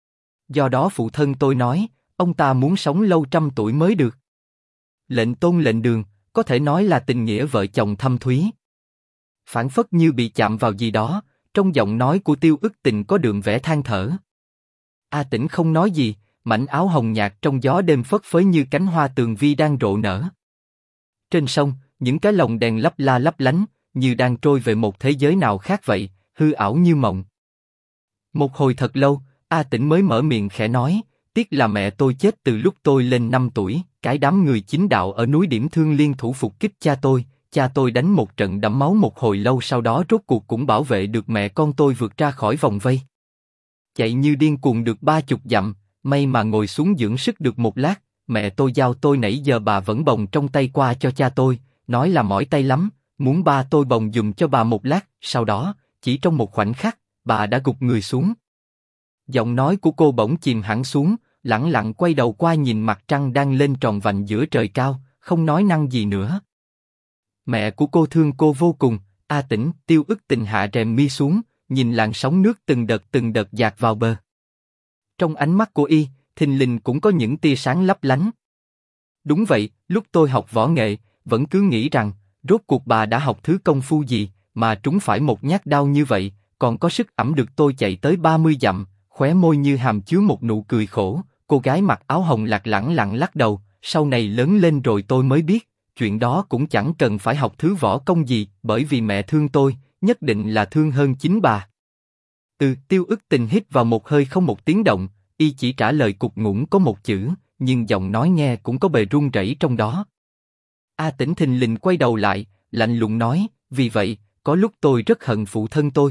A: Do đó phụ thân tôi nói, ông ta muốn sống lâu 100 tuổi mới được. Lệnh tôn lệnh đường, có thể nói là tình nghĩa vợ chồng thâm thúy. Phảng phất như bị chạm vào gì đó, trong giọng nói của Tiêu Ức Tình có đường vẻ than thở. A Tĩnh không nói gì, mảnh áo hồng nhạt trong gió đêm phất phới như cánh hoa tường vi đang rộ nở. Trên sông, những cái lồng đèn lấp la lấp lánh, như đang trôi về một thế giới nào khác vậy, hư ảo như mộng. Một hồi thật lâu, A Tĩnh mới mở miệng khẽ nói, tiếc là mẹ tôi chết từ lúc tôi lên 5 tuổi, cái đám người chính đạo ở núi Điểm Thương liên thủ phục kích cha tôi đánh một trận đẫm máu một hồi lâu sau đó rốt cuộc cũng bảo vệ được mẹ con tôi vượt ra khỏi vòng vây. Chạy như điên cuồng được 30 dặm, may mà ngồi xuống dưỡng sức được một lát, mẹ tôi giao tôi nãy giờ bà vẫn bồng trong tay qua cho cha tôi, nói là mỏi tay lắm, muốn ba tôi bồng giùm cho bà một lát, sau đó, chỉ trong một khoảnh khắc, bà đã gục người xuống. Giọng nói của cô bỗng chìm hẳn xuống, lẳng lặng quay đầu qua nhìn mặt trăng đang lên tròn vành giữa trời cao, không nói năng gì nữa. Mẹ của cô thương cô vô cùng. A Tĩnh, Tiêu Ức Tình hạ rèm mi xuống, nhìn làn sóng nước từng đợt dạt vào bờ. Trong ánh mắt của y, thình lình cũng có những tia sáng lấp lánh. Đúng vậy, lúc tôi học võ nghệ, vẫn cứ nghĩ rằng, rốt cuộc bà đã học thứ công phu gì, mà trúng phải một nhát đau như vậy, còn có sức ẵm được tôi chạy tới 30 dặm, khóe môi như hàm chứa một nụ cười khổ. Cô gái mặc áo hồng lạc lẳng lặng lắc đầu, sau này lớn lên rồi tôi mới biết, chuyện đó cũng chẳng cần phải học thứ võ công gì, bởi vì mẹ thương tôi, nhất định là thương hơn chính bà. Tiêu Ức Tình hít vào một hơi không một tiếng động, y chỉ trả lời cục ngủn có một chữ, nhưng giọng nói nghe cũng có bề run rẩy trong đó. A Tĩnh thình lình quay đầu lại, lạnh lùng nói, vì vậy, có lúc tôi rất hận phụ thân tôi.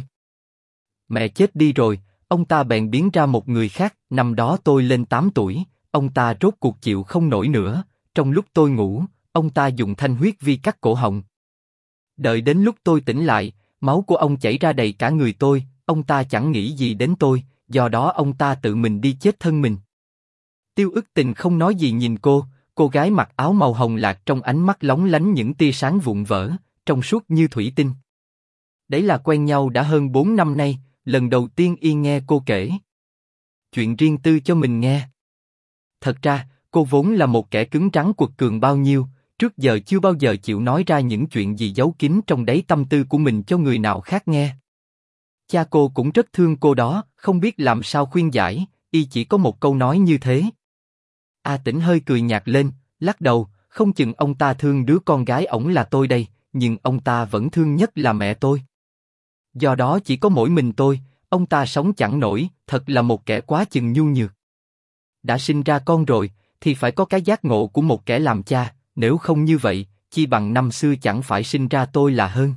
A: Mẹ chết đi rồi, ông ta bèn biến ra một người khác, năm đó tôi lên 8 tuổi, ông ta rốt cuộc chịu không nổi nữa, trong lúc tôi ngủ, ông ta dùng thanh huyết vi cắt cổ họng. Đợi đến lúc tôi tỉnh lại, máu của ông chảy ra đầy cả người tôi, ông ta chẳng nghĩ gì đến tôi, do đó ông ta tự mình đi chết thân mình. Tiêu Ức Tình không nói gì nhìn cô gái mặc áo màu hồng lạc trong ánh mắt lóng lánh những tia sáng vụn vỡ, trong suốt như thủy tinh. Đấy là quen nhau đã hơn 4 năm nay, lần đầu tiên y nghe cô kể chuyện riêng tư cho mình nghe. Thật ra, cô vốn là một kẻ cứng rắn quật cường bao nhiêu, trước giờ chưa bao giờ chịu nói ra những chuyện gì giấu kín trong đáy tâm tư của mình cho người nào khác nghe. Cha cô cũng rất thương cô đó, không biết làm sao khuyên giải, y chỉ có một câu nói như thế. A Tĩnh hơi cười nhạt lên, lắc đầu, không chừng ông ta thương đứa con gái ổng là tôi đây, nhưng ông ta vẫn thương nhất là mẹ tôi. Do đó chỉ có mỗi mình tôi, ông ta sống chẳng nổi, thật là một kẻ quá chừng nhu nhược. Đã sinh ra con rồi, thì phải có cái giác ngộ của một kẻ làm cha, nếu không như vậy, chi bằng năm xưa chẳng phải sinh ra tôi là hơn.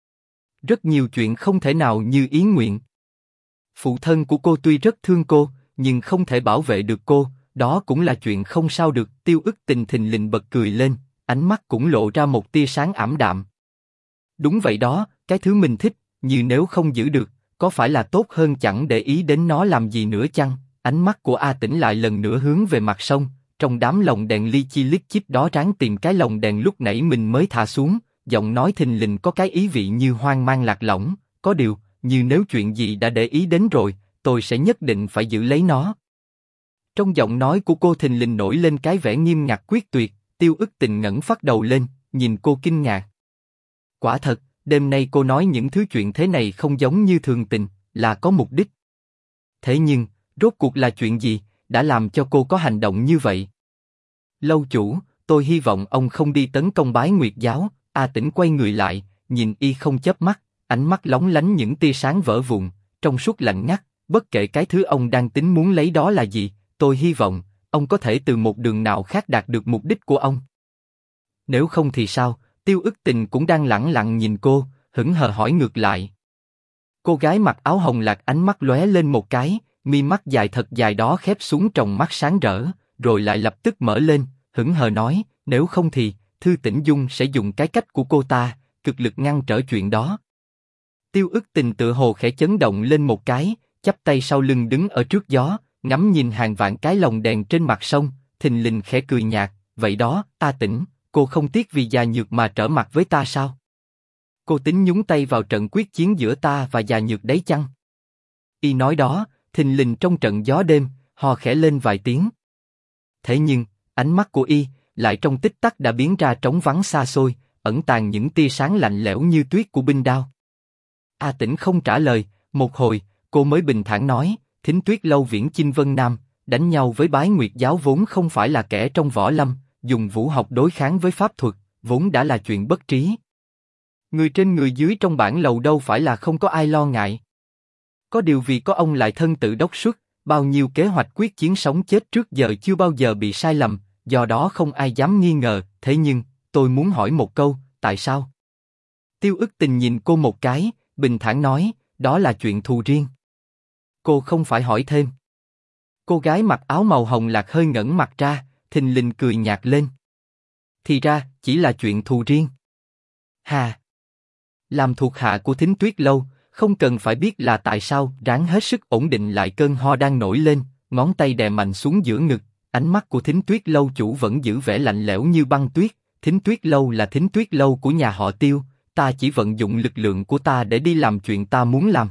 A: Rất nhiều chuyện không thể nào như ý nguyện. Phụ thân của cô tuy rất thương cô, nhưng không thể bảo vệ được cô, đó cũng là chuyện không sao được. Tiêu Ức Tình thình lình bật cười lên, ánh mắt cũng lộ ra một tia sáng ảm đạm. Đúng vậy đó, cái thứ mình thích, như nếu không giữ được, có phải là tốt hơn chẳng để ý đến nó làm gì nữa chăng? Ánh mắt của A Tĩnh lại lần nữa hướng về mặt sông, trong đám lồng đèn li chi lít chít đó ráng tìm cái lồng đèn lúc nãy mình mới thả xuống, giọng nói thình lình có cái ý vị như hoang mang lạc lõng, có điều, như nếu chuyện gì đã để ý đến rồi, tôi sẽ nhất định phải giữ lấy nó. Trong giọng nói của cô thình lình nổi lên cái vẻ nghiêm ngặt quyết tuyệt. Tiêu Ức Tình ngẩng phát đầu lên, nhìn cô kinh ngạc. Quả thật, đêm nay cô nói những thứ chuyện thế này không giống như thường tình, là có mục đích. Thế nhưng, rốt cuộc là chuyện gì, đã làm cho cô có hành động như vậy? Lâu chủ, tôi hy vọng ông không đi tấn công Bái Nguyệt giáo. A Tĩnh quay người lại, nhìn y không chớp mắt, ánh mắt lóng lánh những tia sáng vỡ vụn, trong suốt lạnh ngắt, bất kể cái thứ ông đang tính muốn lấy đó là gì, tôi hy vọng, ông có thể từ một đường nào khác đạt được mục đích của ông. Nếu không thì sao? Tiêu Ức Tình cũng đang lẳng lặng nhìn cô, hững hờ hỏi ngược lại. Cô gái mặc áo hồng lạc ánh mắt lóe lên một cái, mi mắt dài thật dài đó khép xuống tròng mắt sáng rỡ, rồi lại lập tức mở lên, hững hờ nói, nếu không thì, Thư Tĩnh Dung sẽ dùng cái cách của cô ta, cực lực ngăn trở chuyện đó. Tiêu Ức Tình tựa hồ khẽ chấn động lên một cái, chắp tay sau lưng đứng ở trước gió, ngắm nhìn hàng vạn cái lồng đèn trên mặt sông, thình lình khẽ cười nhạt, vậy đó, A Tĩnh, cô không tiếc vì già nhược mà trở mặt với ta sao? Cô tính nhúng tay vào trận quyết chiến giữa ta và già nhược đấy chăng? Y nói đó, thình lình trong trận gió đêm, hò khẽ lên vài tiếng. Thế nhưng, ánh mắt của Y lại trong tích tắc đã biến ra trống vắng xa xôi, ẩn tàng những tia sáng lạnh lẽo như tuyết của binh đao. A Tĩnh không trả lời, một hồi, cô mới bình thản nói, Thính Tuyết Lâu viễn chinh Vân Nam, đánh nhau với Bái Nguyệt Giáo vốn không phải là kẻ trong võ lâm, dùng vũ học đối kháng với pháp thuật, vốn đã là chuyện bất trí. Người trên người dưới trong bản lầu đâu phải là không có ai lo ngại. Có điều vì có ông lại thân tự đốc xuất, bao nhiêu kế hoạch quyết chiến sống chết trước giờ chưa bao giờ bị sai lầm, do đó không ai dám nghi ngờ. Thế nhưng, tôi muốn hỏi một câu, tại sao? Tiêu Ức Tình nhìn cô một cái, bình thản nói, đó là chuyện thù riêng. Cô không phải hỏi thêm. Cô gái mặc áo màu hồng lạc hơi ngẩng mặt ra, thình lình cười nhạt lên. Thì ra, chỉ là chuyện thù riêng. Hà! Làm thuộc hạ của Thính Tuyết Lâu, không cần phải biết là tại sao, ráng hết sức ổn định lại cơn ho đang nổi lên, ngón tay đè mạnh xuống giữa ngực, ánh mắt của Thính Tuyết Lâu chủ vẫn giữ vẻ lạnh lẽo như băng tuyết. Thính Tuyết Lâu là Thính Tuyết Lâu của nhà họ Tiêu, ta chỉ vận dụng lực lượng của ta để đi làm chuyện ta muốn làm.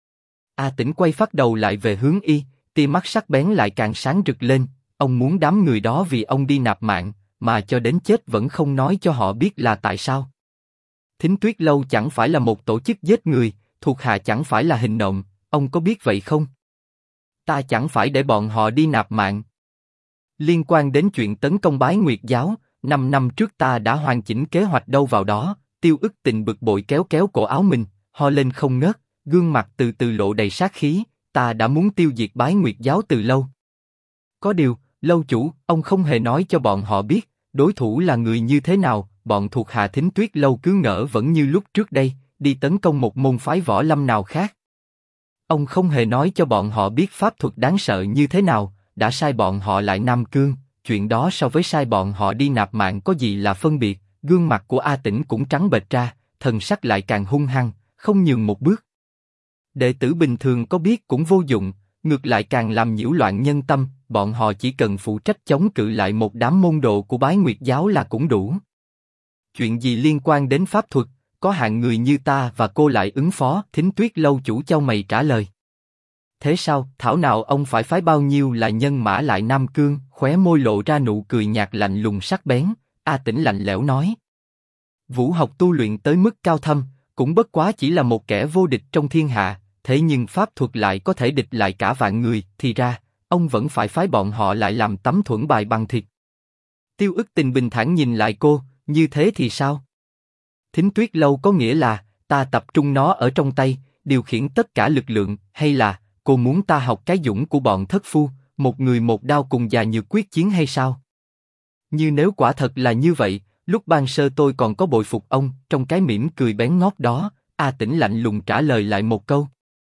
A: A Tĩnh quay phát đầu lại về hướng Y, tia mắt sắc bén lại càng sáng rực lên. Ông muốn đám người đó vì ông đi nạp mạng, mà cho đến chết vẫn không nói cho họ biết là tại sao. Thính Tuyết Lâu chẳng phải là một tổ chức giết người, thuộc hạ chẳng phải là hình nộm, ông có biết vậy không? Ta chẳng phải để bọn họ đi nạp mạng. Liên quan đến chuyện tấn công Bái Nguyệt Giáo, 5 năm trước ta đã hoàn chỉnh kế hoạch đâu vào đó. Tiêu Ức Tình bực bội kéo kéo cổ áo mình, ho lên không ngớt, gương mặt từ từ lộ đầy sát khí. Ta đã muốn tiêu diệt Bái Nguyệt Giáo từ lâu. Có điều, lâu chủ, ông không hề nói cho bọn họ biết đối thủ là người như thế nào. Bọn thuộc hạ Thính Tuyết Lâu cứ ngỡ vẫn như lúc trước đây, đi tấn công một môn phái võ lâm nào khác. Ông không hề nói cho bọn họ biết pháp thuật đáng sợ như thế nào, đã sai bọn họ lại Nam Cương. Chuyện đó so với sai bọn họ đi nạp mạng có gì là phân biệt. Gương mặt của A Tĩnh cũng trắng bệch ra, thần sắc lại càng hung hăng, không nhường một bước. Đệ tử bình thường có biết cũng vô dụng, ngược lại càng làm nhiễu loạn nhân tâm. Bọn họ chỉ cần phụ trách chống cự lại một đám môn đồ của Bái Nguyệt Giáo là cũng đủ. Chuyện gì liên quan đến pháp thuật, có hạng người như ta và cô lại ứng phó. Thính Tuyết Lâu chủ chau mày trả lời. Thế sao, thảo nào ông phải phái bao nhiêu là nhân mã lại Nam Cương? Khóe môi lộ ra nụ cười nhạt lạnh lùng sắc bén. A Tĩnh lạnh lẽo nói. Vũ học tu luyện tới mức cao thâm, cũng bất quá chỉ là một kẻ vô địch trong thiên hạ, thế nhưng pháp thuật lại có thể địch lại cả vạn người, thì ra, ông vẫn phải phái bọn họ lại làm tấm thuẫn bài bằng thịt. Tiêu Ức Tình bình thản nhìn lại cô, như thế thì sao? Thính Tuyết Lâu có nghĩa là, ta tập trung nó ở trong tay, điều khiển tất cả lực lượng, hay là, cô muốn ta học cái dũng của bọn thất phu, một người một đao cùng già nhược quyết chiến hay sao? Như nếu quả thật là như vậy, lúc ban sơ tôi còn có bội phục ông. Trong cái mỉm cười bén ngót đó, A Tĩnh lạnh lùng trả lời lại một câu.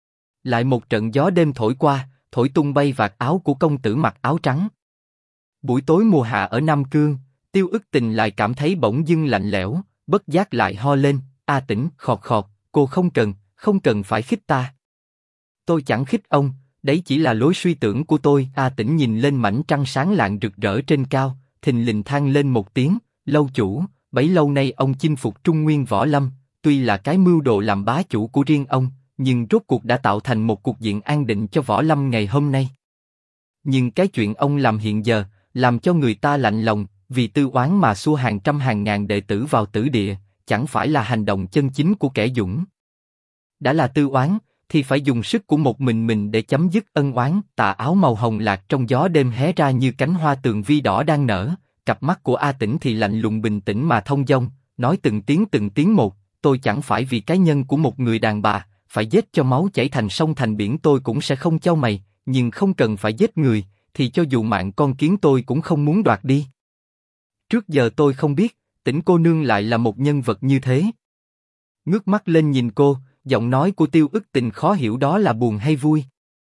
A: Lại một trận gió đêm thổi qua, thổi tung bay vạt áo của công tử mặc áo trắng. Buổi tối mùa hạ ở Nam Cương, Tiêu Ức Tình lại cảm thấy bỗng dưng lạnh lẽo, bất giác lại ho lên. A Tĩnh, khọt khọt, cô không cần phải khích ta. Tôi chẳng khích ông, đấy chỉ là lối suy tưởng của tôi. A Tĩnh nhìn lên mảnh trăng sáng lạng rực rỡ trên cao, thình lình than lên một tiếng. Lâu chủ, bấy lâu nay ông chinh phục Trung Nguyên võ lâm, tuy là cái mưu đồ làm bá chủ của riêng ông, nhưng rốt cuộc đã tạo thành một cục diện an định cho võ lâm ngày hôm nay. Nhưng cái chuyện ông làm hiện giờ, làm cho người ta lạnh lòng, vì tư oán mà xua hàng trăm hàng ngàn đệ tử vào tử địa, chẳng phải là hành động chân chính của kẻ dũng. Đã là tư oán, thì phải dùng sức của một mình để chấm dứt ân oán. Tà áo màu hồng lạc trong gió đêm hé ra như cánh hoa tường vi đỏ đang nở. Cặp mắt của A Tĩnh thì lạnh lùng bình tĩnh mà thông dong, nói từng tiếng một. Tôi chẳng phải vì cái nhân của một người đàn bà, phải giết cho máu chảy thành sông thành biển tôi cũng sẽ không chau mày, nhưng không cần phải giết người, thì cho dù mạng con kiến tôi cũng không muốn đoạt đi. Trước giờ tôi không biết, Tĩnh cô nương lại là một nhân vật như thế. Ngước mắt lên nhìn cô, giọng nói của Tiêu Ức Tình khó hiểu đó là buồn hay vui.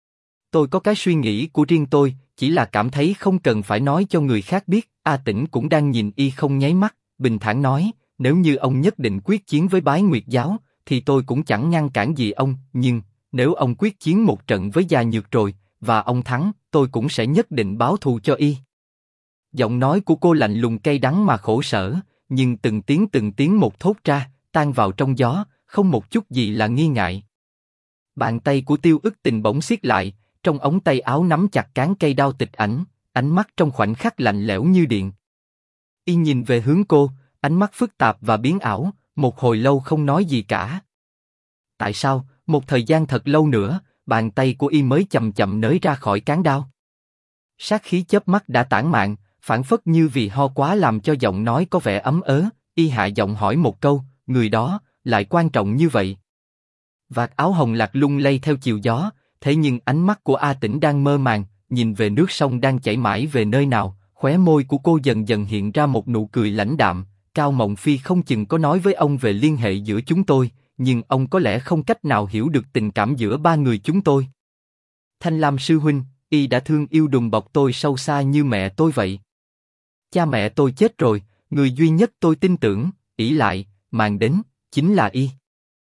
A: Tôi có cái suy nghĩ của riêng tôi, chỉ là cảm thấy không cần phải nói cho người khác biết. A Tĩnh cũng đang nhìn y không nháy mắt, bình thản nói, nếu như ông nhất định quyết chiến với Bái Nguyệt Giáo, thì tôi cũng chẳng ngăn cản gì ông, nhưng, nếu ông quyết chiến một trận với Gia Nhược rồi, và ông thắng, tôi cũng sẽ nhất định báo thù cho y. Giọng nói của cô lạnh lùng cay đắng mà khổ sở, nhưng từng tiếng một thốt ra, tan vào trong gió, không một chút gì là nghi ngại. Bàn tay của Tiêu Ức Tình bỗng siết lại, trong ống tay áo nắm chặt cán cây đao tịch ảnh, ánh mắt trong khoảnh khắc lạnh lẽo như điện. Y nhìn về hướng cô, ánh mắt phức tạp và biến ảo, một hồi lâu không nói gì cả. Tại sao? Một thời gian thật lâu nữa, bàn tay của Y mới chậm chậm nới ra khỏi cán đao. Sát khí chớp mắt đã tản mạn, phảng phất như vì ho quá làm cho giọng nói có vẻ ấm ớ. Y hạ giọng hỏi một câu, người đó lại quan trọng như vậy? Vạt áo hồng lạc lung lay theo chiều gió, thế nhưng ánh mắt của A Tĩnh đang mơ màng, nhìn về nước sông đang chảy mãi về nơi nào. Khóe môi của cô dần dần hiện ra một nụ cười lãnh đạm. Cao Mộng Phi không chừng có nói với ông về liên hệ giữa chúng tôi, nhưng ông có lẽ không cách nào hiểu được tình cảm giữa ba người chúng tôi. Thanh Lam sư huynh, Y đã thương yêu đùm bọc tôi sâu xa như mẹ tôi vậy. Cha mẹ tôi chết rồi, người duy nhất tôi tin tưởng, ỷ lại, màng đến, chính là Y.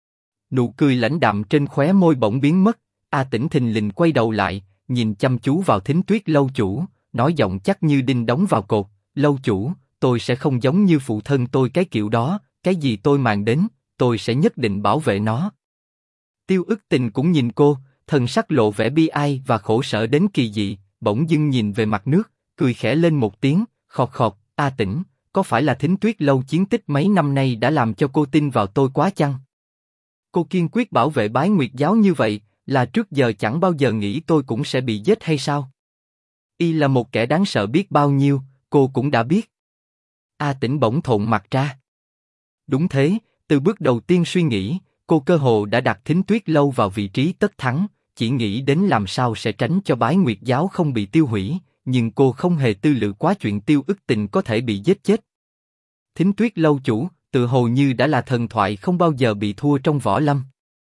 A: Nụ cười lãnh đạm trên khóe môi bỗng biến mất. A Tĩnh thình lình quay đầu lại, nhìn chăm chú vào Thính Tuyết lâu chủ, nói giọng chắc như đinh đóng vào cột, lâu chủ, tôi sẽ không giống như phụ thân tôi cái kiểu đó, cái gì tôi màng đến, tôi sẽ nhất định bảo vệ nó. Tiêu Ức Tình cũng nhìn cô, thần sắc lộ vẻ bi ai và khổ sở đến kỳ dị, bỗng dưng nhìn về mặt nước, cười khẽ lên một tiếng, khọt khọt, A Tĩnh, có phải là Thính Tuyết lâu chiến tích mấy năm nay đã làm cho cô tin vào tôi quá chăng? Cô kiên quyết bảo vệ Bái Nguyệt giáo như vậy, là trước giờ chẳng bao giờ nghĩ tôi cũng sẽ bị giết hay sao? Y là một kẻ đáng sợ biết bao nhiêu, cô cũng đã biết. A Tĩnh bỗng thộn mặt ra. Đúng thế, từ bước đầu tiên suy nghĩ, cô cơ hồ đã đặt Thính Tuyết lâu vào vị trí tất thắng, chỉ nghĩ đến làm sao sẽ tránh cho Bái Nguyệt giáo không bị tiêu hủy, nhưng cô không hề tư lự quá chuyện Tiêu Ức Tình có thể bị giết chết. Thính Tuyết lâu chủ, tự hồ như đã là thần thoại không bao giờ bị thua trong võ lâm.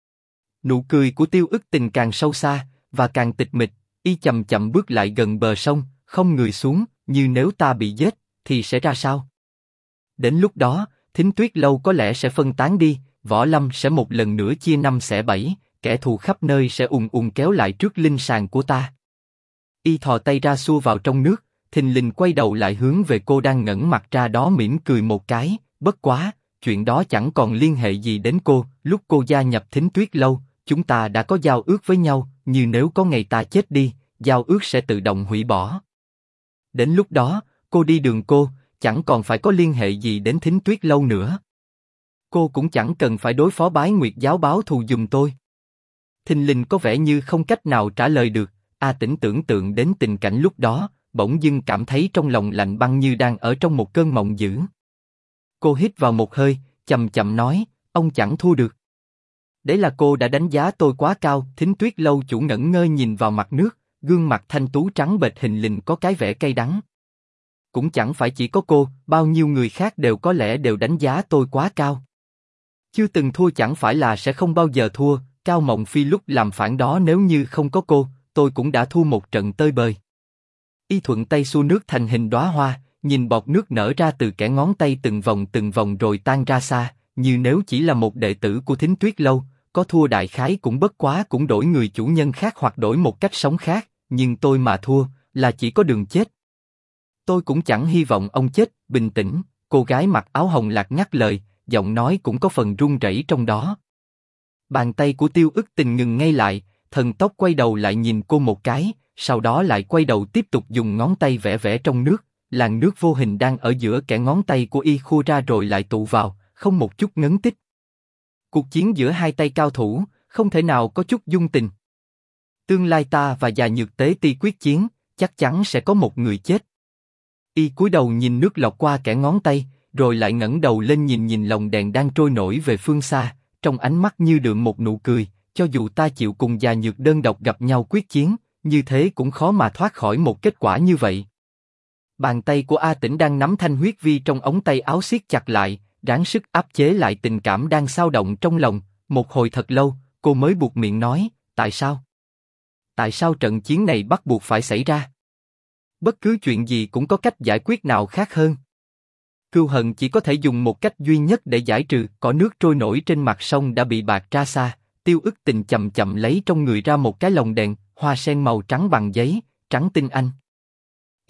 A: Nụ cười của Tiêu Ức Tình càng sâu xa và càng tịch mịch, Y chậm chậm bước lại gần bờ sông, không người xuống, như nếu ta bị giết, thì sẽ ra sao? Đến lúc đó, Thính Tuyết lâu có lẽ sẽ phân tán đi, võ lâm sẽ một lần nữa chia năm xẻ bảy, kẻ thù khắp nơi sẽ kéo lại trước linh sàng của ta. Y thò tay ra xua vào trong nước, thình lình quay đầu lại hướng về cô đang ngẩng mặt ra đó mỉm cười một cái, bất quá, chuyện đó chẳng còn liên hệ gì đến cô, lúc cô gia nhập Thính Tuyết lâu, chúng ta đã có giao ước với nhau, như nếu có ngày ta chết đi, giao ước sẽ tự động hủy bỏ. Đến lúc đó, cô đi đường cô, chẳng còn phải có liên hệ gì đến Thính Tuyết lâu nữa. Cô cũng chẳng cần phải đối phó Bái Nguyệt giáo báo thù giùm tôi. Thình lình có vẻ như không cách nào trả lời được. A Tĩnh tưởng tượng đến tình cảnh lúc đó, bỗng dưng cảm thấy trong lòng lạnh băng như đang ở trong một cơn mộng dữ. Cô hít vào một hơi, chậm chậm nói, ông chẳng thua được. Đấy là cô đã đánh giá tôi quá cao. Thính Tuyết lâu chủ ngẩn ngơ nhìn vào mặt nước, gương mặt thanh tú trắng bệch hình lình có cái vẻ cay đắng. Cũng chẳng phải chỉ có cô, bao nhiêu người khác có lẽ đều đánh giá tôi quá cao. Chưa từng thua chẳng phải là sẽ không bao giờ thua. Cao Mộng Phi lúc làm phản đó nếu như không có cô, tôi cũng đã thua một trận tơi bời. Y thuận tay xua nước thành hình đóa hoa, nhìn bọt nước nở ra từ kẽ ngón tay từng vòng rồi tan ra xa, như nếu chỉ là một đệ tử của Thính Tuyết lâu, có thua đại khái cũng bất quá cũng đổi người chủ nhân khác hoặc đổi một cách sống khác, nhưng tôi mà thua, là chỉ có đường chết. Tôi cũng chẳng hy vọng ông chết. Bình tĩnh, cô gái mặc áo hồng lạc ngắt lời, giọng nói cũng có phần run rẩy trong đó. Bàn tay của Tiêu Ức Tình ngừng ngay lại, thần tốc quay đầu lại nhìn cô một cái, sau đó lại quay đầu tiếp tục dùng ngón tay vẽ vẽ trong nước, làn nước vô hình đang ở giữa kẽ ngón tay của Y khua ra rồi lại tụ vào, không một chút ngấn tích. Cuộc chiến giữa hai tay cao thủ, không thể nào có chút dung tình. Tương lai ta và Già Nhược Tế Ti quyết chiến, chắc chắn sẽ có một người chết. Y cúi đầu nhìn nước lọt qua kẽ ngón tay, rồi lại ngẩng đầu lên nhìn lồng đèn đang trôi nổi về phương xa, trong ánh mắt như đượm một nụ cười. Cho dù ta chịu cùng Già Nhược đơn độc gặp nhau quyết chiến, như thế cũng khó mà thoát khỏi một kết quả như vậy. Bàn tay của A Tĩnh đang nắm thanh huyết vi trong ống tay áo siết chặt lại, ráng sức áp chế lại tình cảm đang xao động trong lòng. Một hồi thật lâu, cô mới buột miệng nói, tại sao? Tại sao trận chiến này bắt buộc phải xảy ra? Bất cứ chuyện gì cũng có cách giải quyết nào khác hơn. Cừu hận chỉ có thể dùng một cách duy nhất để giải trừ. Cỏ nước trôi nổi trên mặt sông đã bị bạt ra xa. Tiêu Ức Tình chậm chậm lấy trong người ra một cái lồng đèn, hoa sen màu trắng bằng giấy, trắng tinh anh.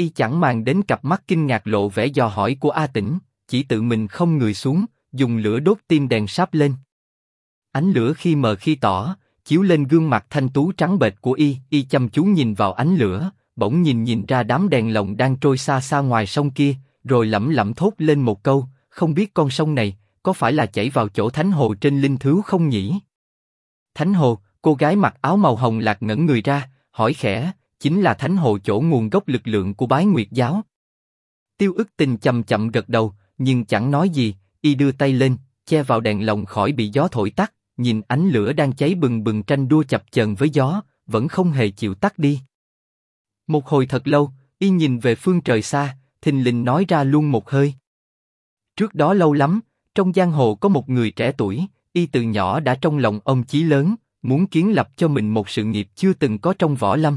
A: Y chẳng màng đến cặp mắt kinh ngạc lộ vẻ dò hỏi của A Tĩnh, chỉ tự mình không người xuống, dùng lửa đốt tim đèn sáp lên. Ánh lửa khi mờ khi tỏ, chiếu lên gương mặt thanh tú trắng bệch của Y chăm chú nhìn vào ánh lửa, bỗng nhìn ra đám đèn lồng đang trôi xa xa ngoài sông kia, rồi lẩm lẩm thốt lên một câu, không biết con sông này, có phải là chảy vào chỗ thánh hồ trên linh thứu không nhỉ? Thánh hồ, cô gái mặc áo màu hồng lạc ngẩng người ra, hỏi khẽ, chính là thánh hồ chỗ nguồn gốc lực lượng của Bái Nguyệt giáo. Tiêu Ức Tình chậm chậm gật đầu, nhưng chẳng nói gì, Y đưa tay lên, che vào đèn lồng khỏi bị gió thổi tắt, nhìn ánh lửa đang cháy bừng bừng tranh đua chập chờn với gió, vẫn không hề chịu tắt đi. Một hồi thật lâu, Y nhìn về phương trời xa, thình lình nói ra luôn một hơi. Trước đó lâu lắm, trong giang hồ có một người trẻ tuổi, Y từ nhỏ đã trong lòng ông chí lớn, muốn kiến lập cho mình một sự nghiệp chưa từng có trong võ lâm.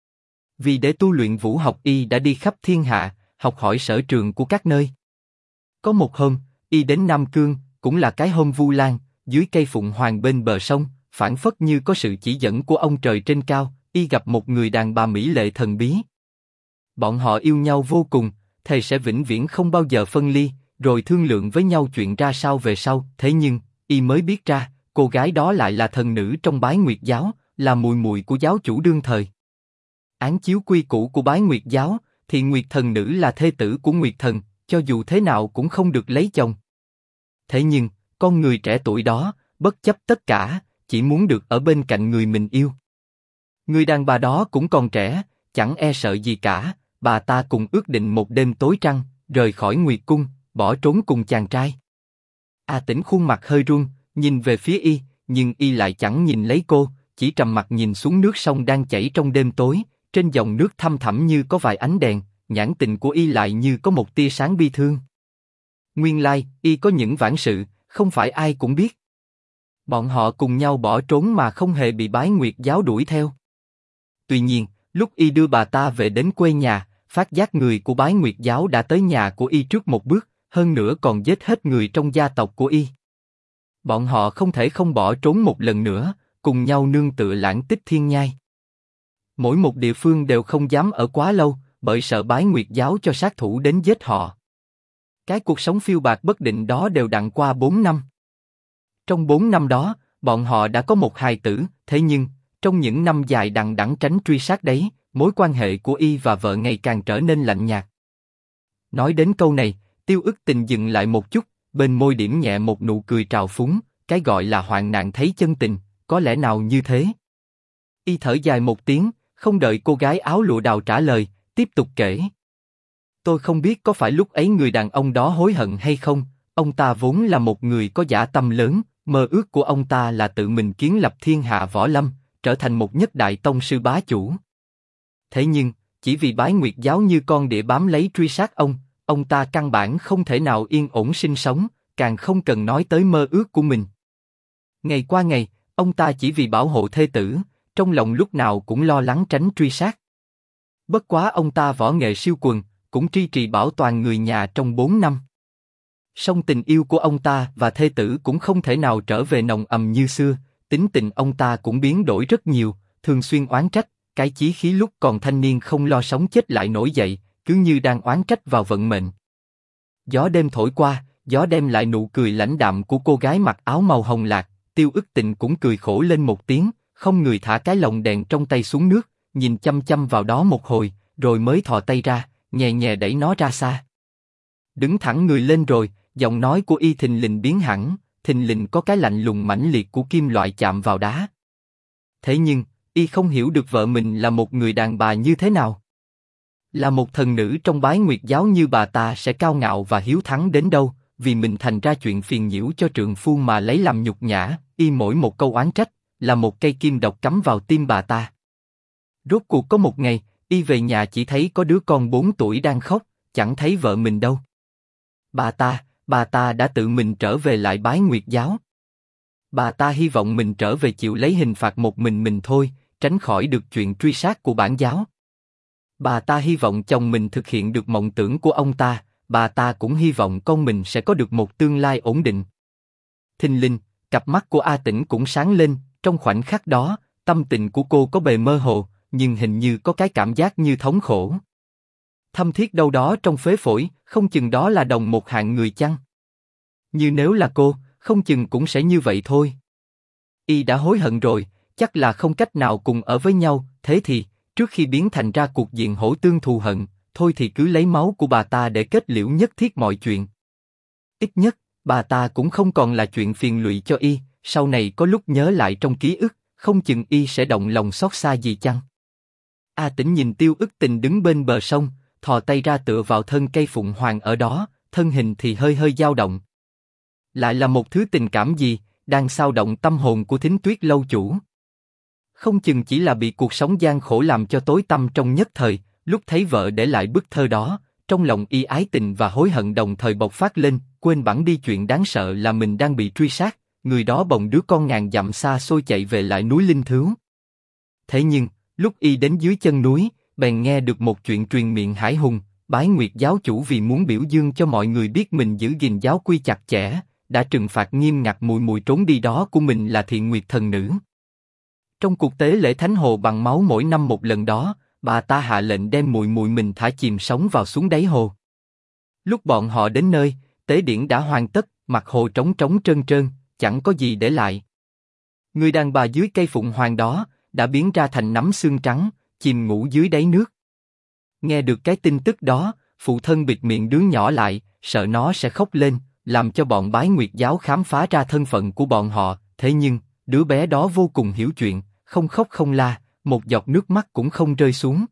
A: Vì để tu luyện vũ học, Y đã đi khắp thiên hạ, học hỏi sở trường của các nơi. Có một hôm, Y đến Nam Cương, cũng là cái hôm Vu Lan, dưới cây phụng hoàng bên bờ sông, phảng phất như có sự chỉ dẫn của ông trời trên cao, Y gặp một người đàn bà mỹ lệ thần bí. Bọn họ yêu nhau vô cùng, thề sẽ vĩnh viễn không bao giờ phân ly, rồi thương lượng với nhau chuyện ra sao về sau. Thế nhưng, Y mới biết ra, cô gái đó lại là thần nữ trong Bái Nguyệt giáo, là mùi mùi của giáo chủ đương thời. Án chiếu quy củ của Bái Nguyệt giáo, thì Nguyệt thần nữ là thê tử của Nguyệt thần, cho dù thế nào cũng không được lấy chồng. Thế nhưng, con người trẻ tuổi đó, bất chấp tất cả, chỉ muốn được ở bên cạnh người mình yêu. Người đàn bà đó cũng còn trẻ, chẳng e sợ gì cả, bà ta cùng ước định một đêm tối trăng, rời khỏi Nguyệt cung, bỏ trốn cùng chàng trai. A Tĩnh khuôn mặt hơi run, nhìn về phía Y, nhưng Y lại chẳng nhìn lấy cô, chỉ trầm mặc nhìn xuống nước sông đang chảy trong đêm tối, trên dòng nước thăm thẳm như có vài ánh đèn, nhãn tình của Y lại như có một tia sáng bi thương. Nguyên lai, Y có những vãng sự, không phải ai cũng biết. Bọn họ cùng nhau bỏ trốn mà không hề bị Bái Nguyệt giáo đuổi theo. Tuy nhiên, lúc Y đưa bà ta về đến quê nhà, phát giác người của Bái Nguyệt giáo đã tới nhà của Y trước một bước, hơn nữa còn giết hết người trong gia tộc của Y. Bọn họ không thể không bỏ trốn một lần nữa, cùng nhau nương tựa Lãng Tích Thiên Nhai. Mỗi một địa phương đều không dám ở quá lâu, bởi sợ Bái Nguyệt giáo cho sát thủ đến giết họ. Cái cuộc sống phiêu bạt bất định đó đều đặn qua 4 năm. Trong 4 năm đó, bọn họ đã có một hài tử, thế nhưng, trong những năm dài đằng đẵng tránh truy sát đấy, mối quan hệ của Y và vợ ngày càng trở nên lạnh nhạt. Nói đến câu này, Tiêu Ức Tình dừng lại một chút, bên môi điểm nhẹ một nụ cười trào phúng, cái gọi là hoạn nạn thấy chân tình, có lẽ nào như thế? Y thở dài một tiếng, không đợi cô gái áo lụa đào trả lời, tiếp tục kể. Tôi không biết có phải lúc ấy người đàn ông đó hối hận hay không, ông ta vốn là một người có dã tâm lớn, mơ ước của ông ta là tự mình kiến lập thiên hạ võ lâm, trở thành một nhất đại tông sư bá chủ. Thế nhưng, chỉ vì Bái Nguyệt giáo như con đĩa bám lấy truy sát ông ta căn bản không thể nào yên ổn sinh sống, càng không cần nói tới mơ ước của mình. Ngày qua ngày, ông ta chỉ vì bảo hộ thê tử, trong lòng lúc nào cũng lo lắng tránh truy sát. Bất quá ông ta võ nghệ siêu quần, cũng tri trì bảo toàn người nhà trong 4 năm. Song tình yêu của ông ta và thê tử cũng không thể nào trở về nồng ầm như xưa, tính tình ông ta cũng biến đổi rất nhiều, thường xuyên oán trách, cái chí khí lúc còn thanh niên không lo sống chết lại nổi dậy, cứ như đang oán trách vào vận mệnh. Gió đêm thổi qua, gió đem lại nụ cười lãnh đạm của cô gái mặc áo màu hồng lạc, Tiêu Ức Tình cũng cười khổ lên một tiếng, không người thả cái lồng đèn trong tay xuống nước, nhìn chăm chăm vào đó một hồi, rồi mới thò tay ra, nhẹ nhẹ đẩy nó ra xa. Đứng thẳng người lên rồi, giọng nói của Y thình lình biến hẳn, thình lình có cái lạnh lùng mãnh liệt của kim loại chạm vào đá. Thế nhưng, Y không hiểu được vợ mình là một người đàn bà như thế nào. Là một thần nữ trong Bái Nguyệt giáo như bà ta sẽ cao ngạo và hiếu thắng đến đâu, vì mình thành ra chuyện phiền nhiễu cho trượng phu mà lấy làm nhục nhã, Y mỗi một câu oán trách, là một cây kim độc cắm vào tim bà ta. Rốt cuộc có một ngày, Y về nhà chỉ thấy có đứa con 4 tuổi đang khóc, chẳng thấy vợ mình đâu. Bà ta đã tự mình trở về lại Bái Nguyệt giáo. Bà ta hy vọng mình trở về chịu lấy hình phạt một mình thôi, tránh khỏi được chuyện truy sát của bản giáo. Bà ta hy vọng chồng mình thực hiện được mộng tưởng của ông ta, bà ta cũng hy vọng con mình sẽ có được một tương lai ổn định. Thình lình, cặp mắt của A Tĩnh cũng sáng lên, trong khoảnh khắc đó, tâm tình của cô có bề mơ hồ, nhưng hình như có cái cảm giác như thống khổ. thâm thiết đâu đó trong phế phổi, không chừng đó là đồng một hạng người chăng? Như nếu là cô, không chừng cũng sẽ như vậy thôi. Y đã hối hận rồi, chắc là không cách nào cùng ở với nhau, thế thì, trước khi biến thành ra cuộc diện hổ tương thù hận, thôi thì cứ lấy máu của bà ta để kết liễu nhất thiết mọi chuyện. Ít nhất, bà ta cũng không còn là chuyện phiền lụy cho Y, sau này có lúc nhớ lại trong ký ức, không chừng Y sẽ động lòng xót xa gì chăng? A Tĩnh nhìn Tiêu Ức Tình đứng bên bờ sông, thò tay ra tựa vào thân cây phụng hoàng ở đó, thân hình thì hơi hơi dao động. Lại là một thứ tình cảm gì, đang xao động tâm hồn của Thính Tuyết lâu chủ. Không chừng chỉ là bị cuộc sống gian khổ làm cho tối tăm trong nhất thời, lúc thấy vợ để lại bức thơ đó, trong lòng Y ái tình và hối hận đồng thời bộc phát lên, quên bẵng đi chuyện đáng sợ là mình đang bị truy sát, người đó bồng đứa con ngàn dặm xa xôi chạy về lại núi Linh Thứu. Thế nhưng, lúc Y đến dưới chân núi, bèn nghe được một chuyện truyền miệng Hải Hùng, Bái Nguyệt giáo chủ vì muốn biểu dương cho mọi người biết mình giữ gìn giáo quy chặt chẽ, đã trừng phạt nghiêm ngặt mùi mùi trốn đi đó của mình là Thiện Nguyệt thần nữ. Trong cuộc tế lễ thánh hồ bằng máu mỗi năm một lần đó, bà ta hạ lệnh đem mùi mùi mình thả chìm sống vào xuống đáy hồ. Lúc bọn họ đến nơi, tế điển đã hoàn tất, mặt hồ trống trống trơn trơn, chẳng có gì để lại. Người đàn bà dưới cây phụng hoàng đó đã biến ra thành nắm xương trắng, chìm ngủ dưới đáy nước. Nghe được cái tin tức đó, phụ thân bịt miệng đứa nhỏ lại, sợ nó sẽ khóc lên, làm cho bọn Bái Nguyệt giáo khám phá ra thân phận của bọn họ. Thế nhưng, đứa bé đó vô cùng hiểu chuyện, không khóc không la, một giọt nước mắt cũng không rơi xuống.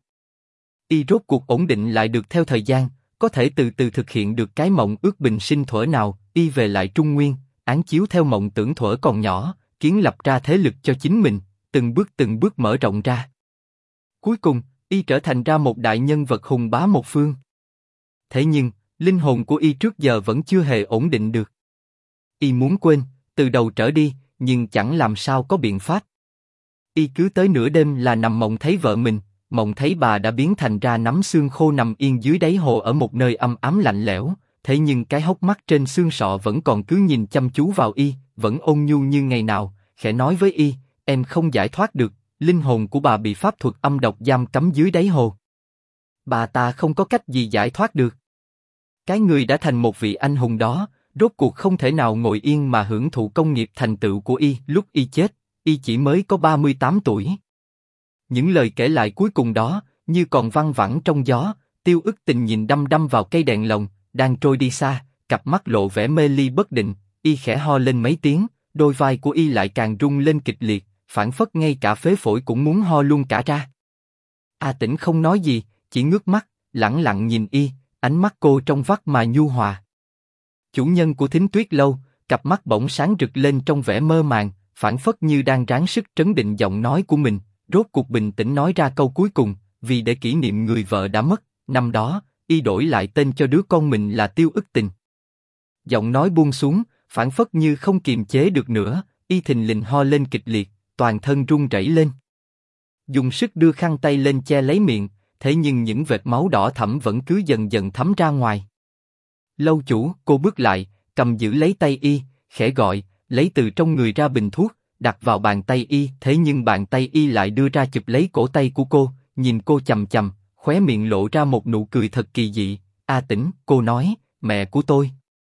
A: Y rốt cuộc ổn định lại được theo thời gian, có thể từ từ thực hiện được cái mộng ước bình sinh thuở nào. Y về lại Trung Nguyên, án chiếu theo mộng tưởng thuở còn nhỏ, kiến lập ra thế lực cho chính mình, từng bước mở rộng ra. Cuối cùng, Y trở thành ra một đại nhân vật hùng bá một phương. Thế nhưng, linh hồn của Y trước giờ vẫn chưa hề ổn định được. Y muốn quên, từ đầu trở đi, nhưng chẳng làm sao có biện pháp. Y cứ tới nửa đêm là nằm mộng thấy vợ mình, mộng thấy bà đã biến thành ra nắm xương khô nằm yên dưới đáy hồ ở một nơi âm ám lạnh lẽo, thế nhưng cái hốc mắt trên xương sọ vẫn còn cứ nhìn chăm chú vào Y, vẫn ôn nhu như ngày nào, khẽ nói với Y, em không giải thoát được, linh hồn của bà bị pháp thuật âm độc giam cấm dưới đáy hồ. Bà ta không có cách gì giải thoát được. Cái người đã thành một vị anh hùng đó, rốt cuộc không thể nào ngồi yên mà hưởng thụ công nghiệp thành tựu của Y. Lúc Y chết, Y chỉ mới có 38 tuổi. Những lời kể lại cuối cùng đó, như còn văng vẳng trong gió. Tiêu Ức Tình nhìn đăm đăm vào cây đèn lồng, đang trôi đi xa, cặp mắt lộ vẻ mê ly bất định. Y khẽ ho lên mấy tiếng, đôi vai của Y lại càng rung lên kịch liệt, phảng phất ngay cả phế phổi cũng muốn ho luôn cả ra. A Tĩnh không nói gì, chỉ ngước mắt, lẳng lặng nhìn Y, ánh mắt cô trong vắt mà nhu hòa. Chủ nhân của Thính Tuyết lâu, cặp mắt bỗng sáng rực lên trong vẻ mơ màng, phảng phất như đang ráng sức trấn định giọng nói của mình, rốt cuộc bình tĩnh nói ra câu cuối cùng, vì để kỷ niệm người vợ đã mất, năm đó, Y đổi lại tên cho đứa con mình là Tiêu Ức Tình. Giọng nói buông xuống, phảng phất như không kiềm chế được nữa, Y thình lình ho lên kịch liệt, toàn thân run rẩy lên. Dùng sức đưa khăn tay lên che lấy miệng, thế nhưng những vệt máu đỏ thẫm vẫn cứ dần dần thấm ra ngoài. Lâu chủ, cô bước lại, cầm giữ lấy tay Y, khẽ gọi, lấy từ trong người ra bình thuốc, đặt vào bàn tay Y. Thế nhưng bàn tay Y lại đưa ra chụp lấy cổ tay của cô, nhìn cô chằm chằm, khóe miệng lộ ra một nụ cười thật kỳ dị. A Tĩnh, cô nói, mẹ của tôi.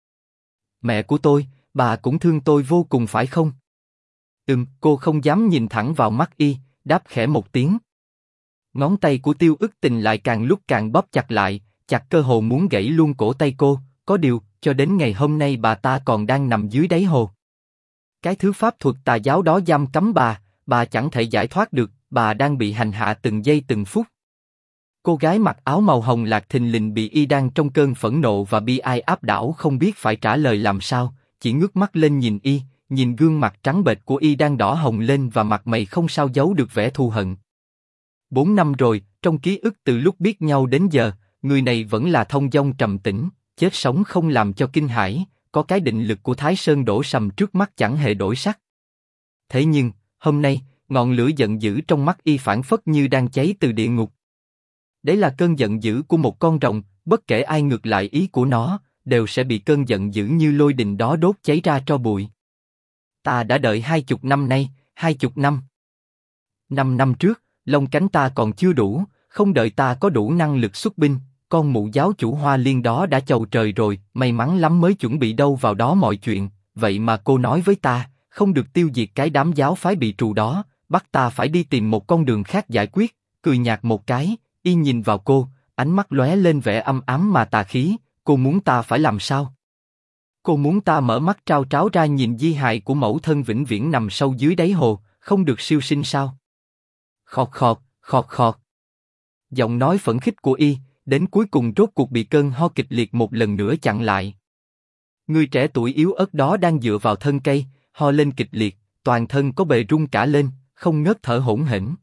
A: Mẹ của tôi, bà cũng thương tôi vô cùng phải không? Cô không dám nhìn thẳng vào mắt Y, đáp khẽ một tiếng. Ngón tay của Tiêu Ức Tình lại càng lúc càng bóp chặt lại, chặt cơ hồ muốn gãy luôn cổ tay cô. Có điều, cho đến ngày hôm nay bà ta còn đang nằm dưới đáy hồ. Cái thứ pháp thuật tà giáo đó giam cấm bà chẳng thể giải thoát được, bà đang bị hành hạ từng giây từng phút. Cô gái mặc áo màu hồng lạc thình lình bị Y đang trong cơn phẫn nộ và bi ai áp đảo, không biết phải trả lời làm sao, chỉ ngước mắt lên nhìn Y, nhìn gương mặt trắng bệch của Y đang đỏ hồng lên và mặt mày không sao giấu được vẻ thù hận. 4 năm rồi, trong ký ức từ lúc biết nhau đến giờ, người này vẫn là thông dong trầm tĩnh, chết sống không làm cho kinh hãi, có cái định lực của Thái Sơn đổ sầm trước mắt chẳng hề đổi sắc. Thế nhưng, hôm nay, ngọn lửa giận dữ trong mắt Y phảng phất như đang cháy từ địa ngục. Đấy là cơn giận dữ của một con rồng, bất kể ai ngược lại ý của nó, đều sẽ bị cơn giận dữ như lôi đình đó đốt cháy ra tro bụi. Ta đã đợi 20 năm nay, 20 năm. 5 năm trước, lông cánh ta còn chưa đủ, không đợi ta có đủ năng lực xuất binh, con mụ giáo chủ Hoa Liên đó đã chầu trời rồi, may mắn lắm mới chuẩn bị đâu vào đó mọi chuyện, vậy mà cô nói với ta, không được tiêu diệt cái đám giáo phái bị trù đó, bắt ta phải đi tìm một con đường khác giải quyết, cười nhạt một cái, y nhìn vào cô, ánh mắt lóe lên vẻ âm ám mà tà khí, cô muốn ta phải làm sao? Cô muốn ta mở mắt trao tráo ra nhìn di hài của mẫu thân vĩnh viễn nằm sâu dưới đáy hồ, không được siêu sinh sao? Khọt khọt, khọt khọt. Giọng nói phẫn khích của y, đến cuối cùng rốt cuộc bị cơn ho kịch liệt một lần nữa chặn lại. Người trẻ tuổi yếu ớt đó đang dựa vào thân cây, ho lên kịch liệt, toàn thân có bề rung cả lên, không ngớt thở hổn hển.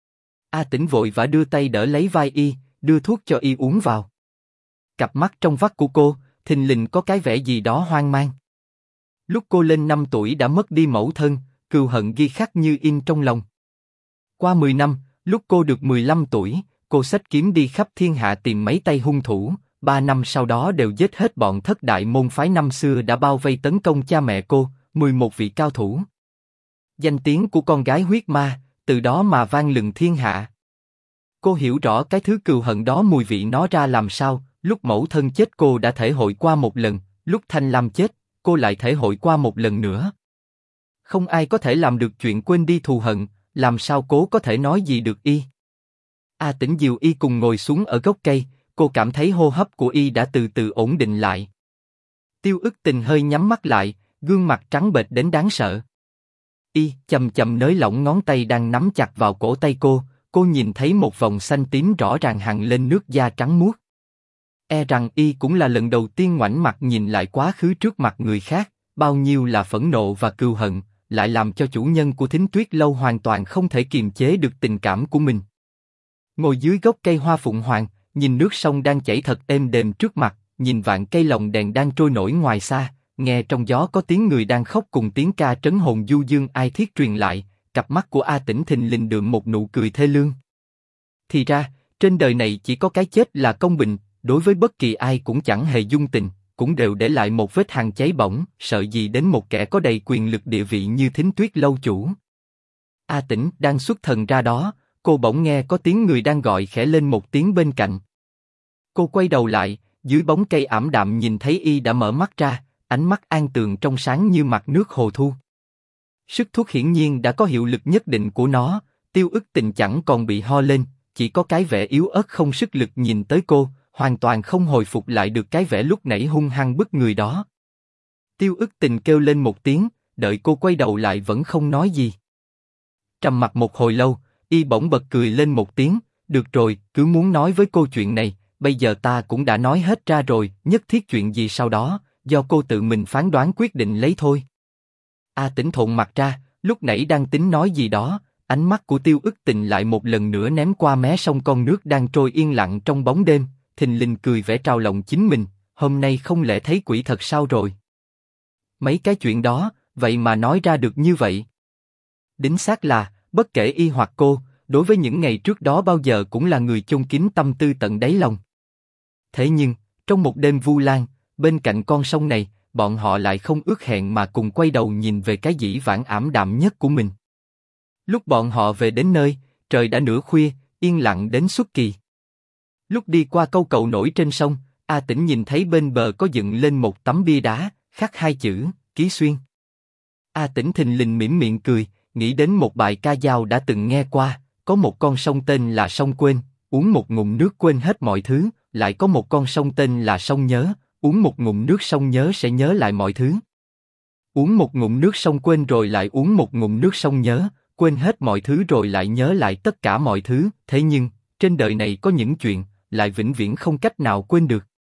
A: A Tĩnh vội vã đưa tay đỡ lấy vai y, đưa thuốc cho y uống vào. Cặp mắt trong vắt của cô, thình lình có cái vẻ gì đó hoang mang. Lúc cô lên 5 tuổi đã mất đi mẫu thân, cừu hận ghi khắc như in trong lòng. Qua 10 năm, lúc cô được 15 tuổi, cô xách kiếm đi khắp thiên hạ tìm mấy tay hung thủ. 3 năm sau đó đều giết hết bọn thất đại môn phái năm xưa đã bao vây tấn công cha mẹ cô, 11 vị cao thủ. Danh tiếng của con gái huyết ma, từ đó mà vang lừng thiên hạ. Cô hiểu rõ cái thứ cừu hận đó mùi vị nó ra làm sao, lúc mẫu thân chết cô đã thể hội qua một lần, lúc Thanh Lam chết, cô lại thể hội qua một lần nữa. Không ai có thể làm được chuyện quên đi thù hận, làm sao cố có thể nói gì được y. A Tĩnh dìu y cùng ngồi xuống ở gốc cây, cô cảm thấy hô hấp của y đã từ từ ổn định lại. Tiêu Ức Tình hơi nhắm mắt lại, gương mặt trắng bệch đến đáng sợ. Y chậm chậm nới lỏng ngón tay đang nắm chặt vào cổ tay cô nhìn thấy một vòng xanh tím rõ ràng hằn lên nước da trắng muốt. E rằng y cũng là lần đầu tiên ngoảnh mặt nhìn lại quá khứ trước mặt người khác, bao nhiêu là phẫn nộ và cừu hận, lại làm cho chủ nhân của Thính Tuyết Lâu hoàn toàn không thể kiềm chế được tình cảm của mình. Ngồi dưới gốc cây hoa phụng hoàng, nhìn nước sông đang chảy thật êm đềm trước mặt, nhìn vạn cây lồng đèn đang trôi nổi ngoài xa, nghe trong gió có tiếng người đang khóc cùng tiếng ca trấn hồn du dương ai thiết truyền lại, cặp mắt của A Tĩnh thình lình đượm một nụ cười thê lương. Thì ra, trên đời này chỉ có cái chết là công bình, đối với bất kỳ ai cũng chẳng hề dung tình, cũng đều để lại một vết hằn cháy bỏng, sợ gì đến một kẻ có đầy quyền lực địa vị như Thính Tuyết Lâu chủ. A Tĩnh đang xuất thần ra đó, cô bỗng nghe có tiếng người đang gọi khẽ lên một tiếng bên cạnh. Cô quay đầu lại, dưới bóng cây ảm đạm nhìn thấy y đã mở mắt ra, ánh mắt an tường trong sáng như mặt nước hồ thu. Sức thuốc hiển nhiên đã có hiệu lực nhất định của nó, Tiêu Ức Tình chẳng còn bị ho lên, chỉ có cái vẻ yếu ớt không sức lực nhìn tới cô, hoàn toàn không hồi phục lại được cái vẻ lúc nãy hung hăng bức người đó. Tiêu Ức Tình kêu lên một tiếng, đợi cô quay đầu lại vẫn không nói gì. Trầm mặc một hồi lâu, y bỗng bật cười lên một tiếng, được rồi, cứ muốn nói với cô chuyện này, bây giờ ta cũng đã nói hết ra rồi, nhất thiết chuyện gì sau đó, do cô tự mình phán đoán quyết định lấy thôi. A Tĩnh thộn mặt ra, lúc nãy đang tính nói gì đó, ánh mắt của Tiêu Ức Tình lại một lần nữa ném qua mé sông con nước đang trôi yên lặng trong bóng đêm, thình lình cười vẻ trào lòng chính mình, hôm nay không lẽ thấy quỷ thật sao rồi? Mấy cái chuyện đó, vậy mà nói ra được như vậy. Đính xác là, bất kể y hoặc cô, đối với những ngày trước đó bao giờ cũng là người chôn kín tâm tư tận đáy lòng. Thế nhưng, trong một đêm vu lan, bên cạnh con sông này, bọn họ lại không ước hẹn mà cùng quay đầu nhìn về cái dĩ vãng ảm đạm nhất của mình. Lúc bọn họ về đến nơi, trời đã nửa khuya, yên lặng đến xuất kỳ. Lúc đi qua câu cầu nổi trên sông, A Tĩnh nhìn thấy bên bờ có dựng lên một tấm bia đá, khắc 2 chữ, Ký Xuyên. A Tĩnh thình lình mỉm miệng cười, nghĩ đến một bài ca dao đã từng nghe qua, có một con sông tên là sông quên, uống một ngụm nước quên hết mọi thứ, lại có một con sông tên là sông nhớ, uống một ngụm nước sông nhớ sẽ nhớ lại mọi thứ. Uống một ngụm nước sông quên rồi lại uống một ngụm nước sông nhớ, quên hết mọi thứ rồi lại nhớ lại tất cả mọi thứ, thế nhưng, trên đời này có những chuyện, lại vĩnh viễn không cách nào quên được.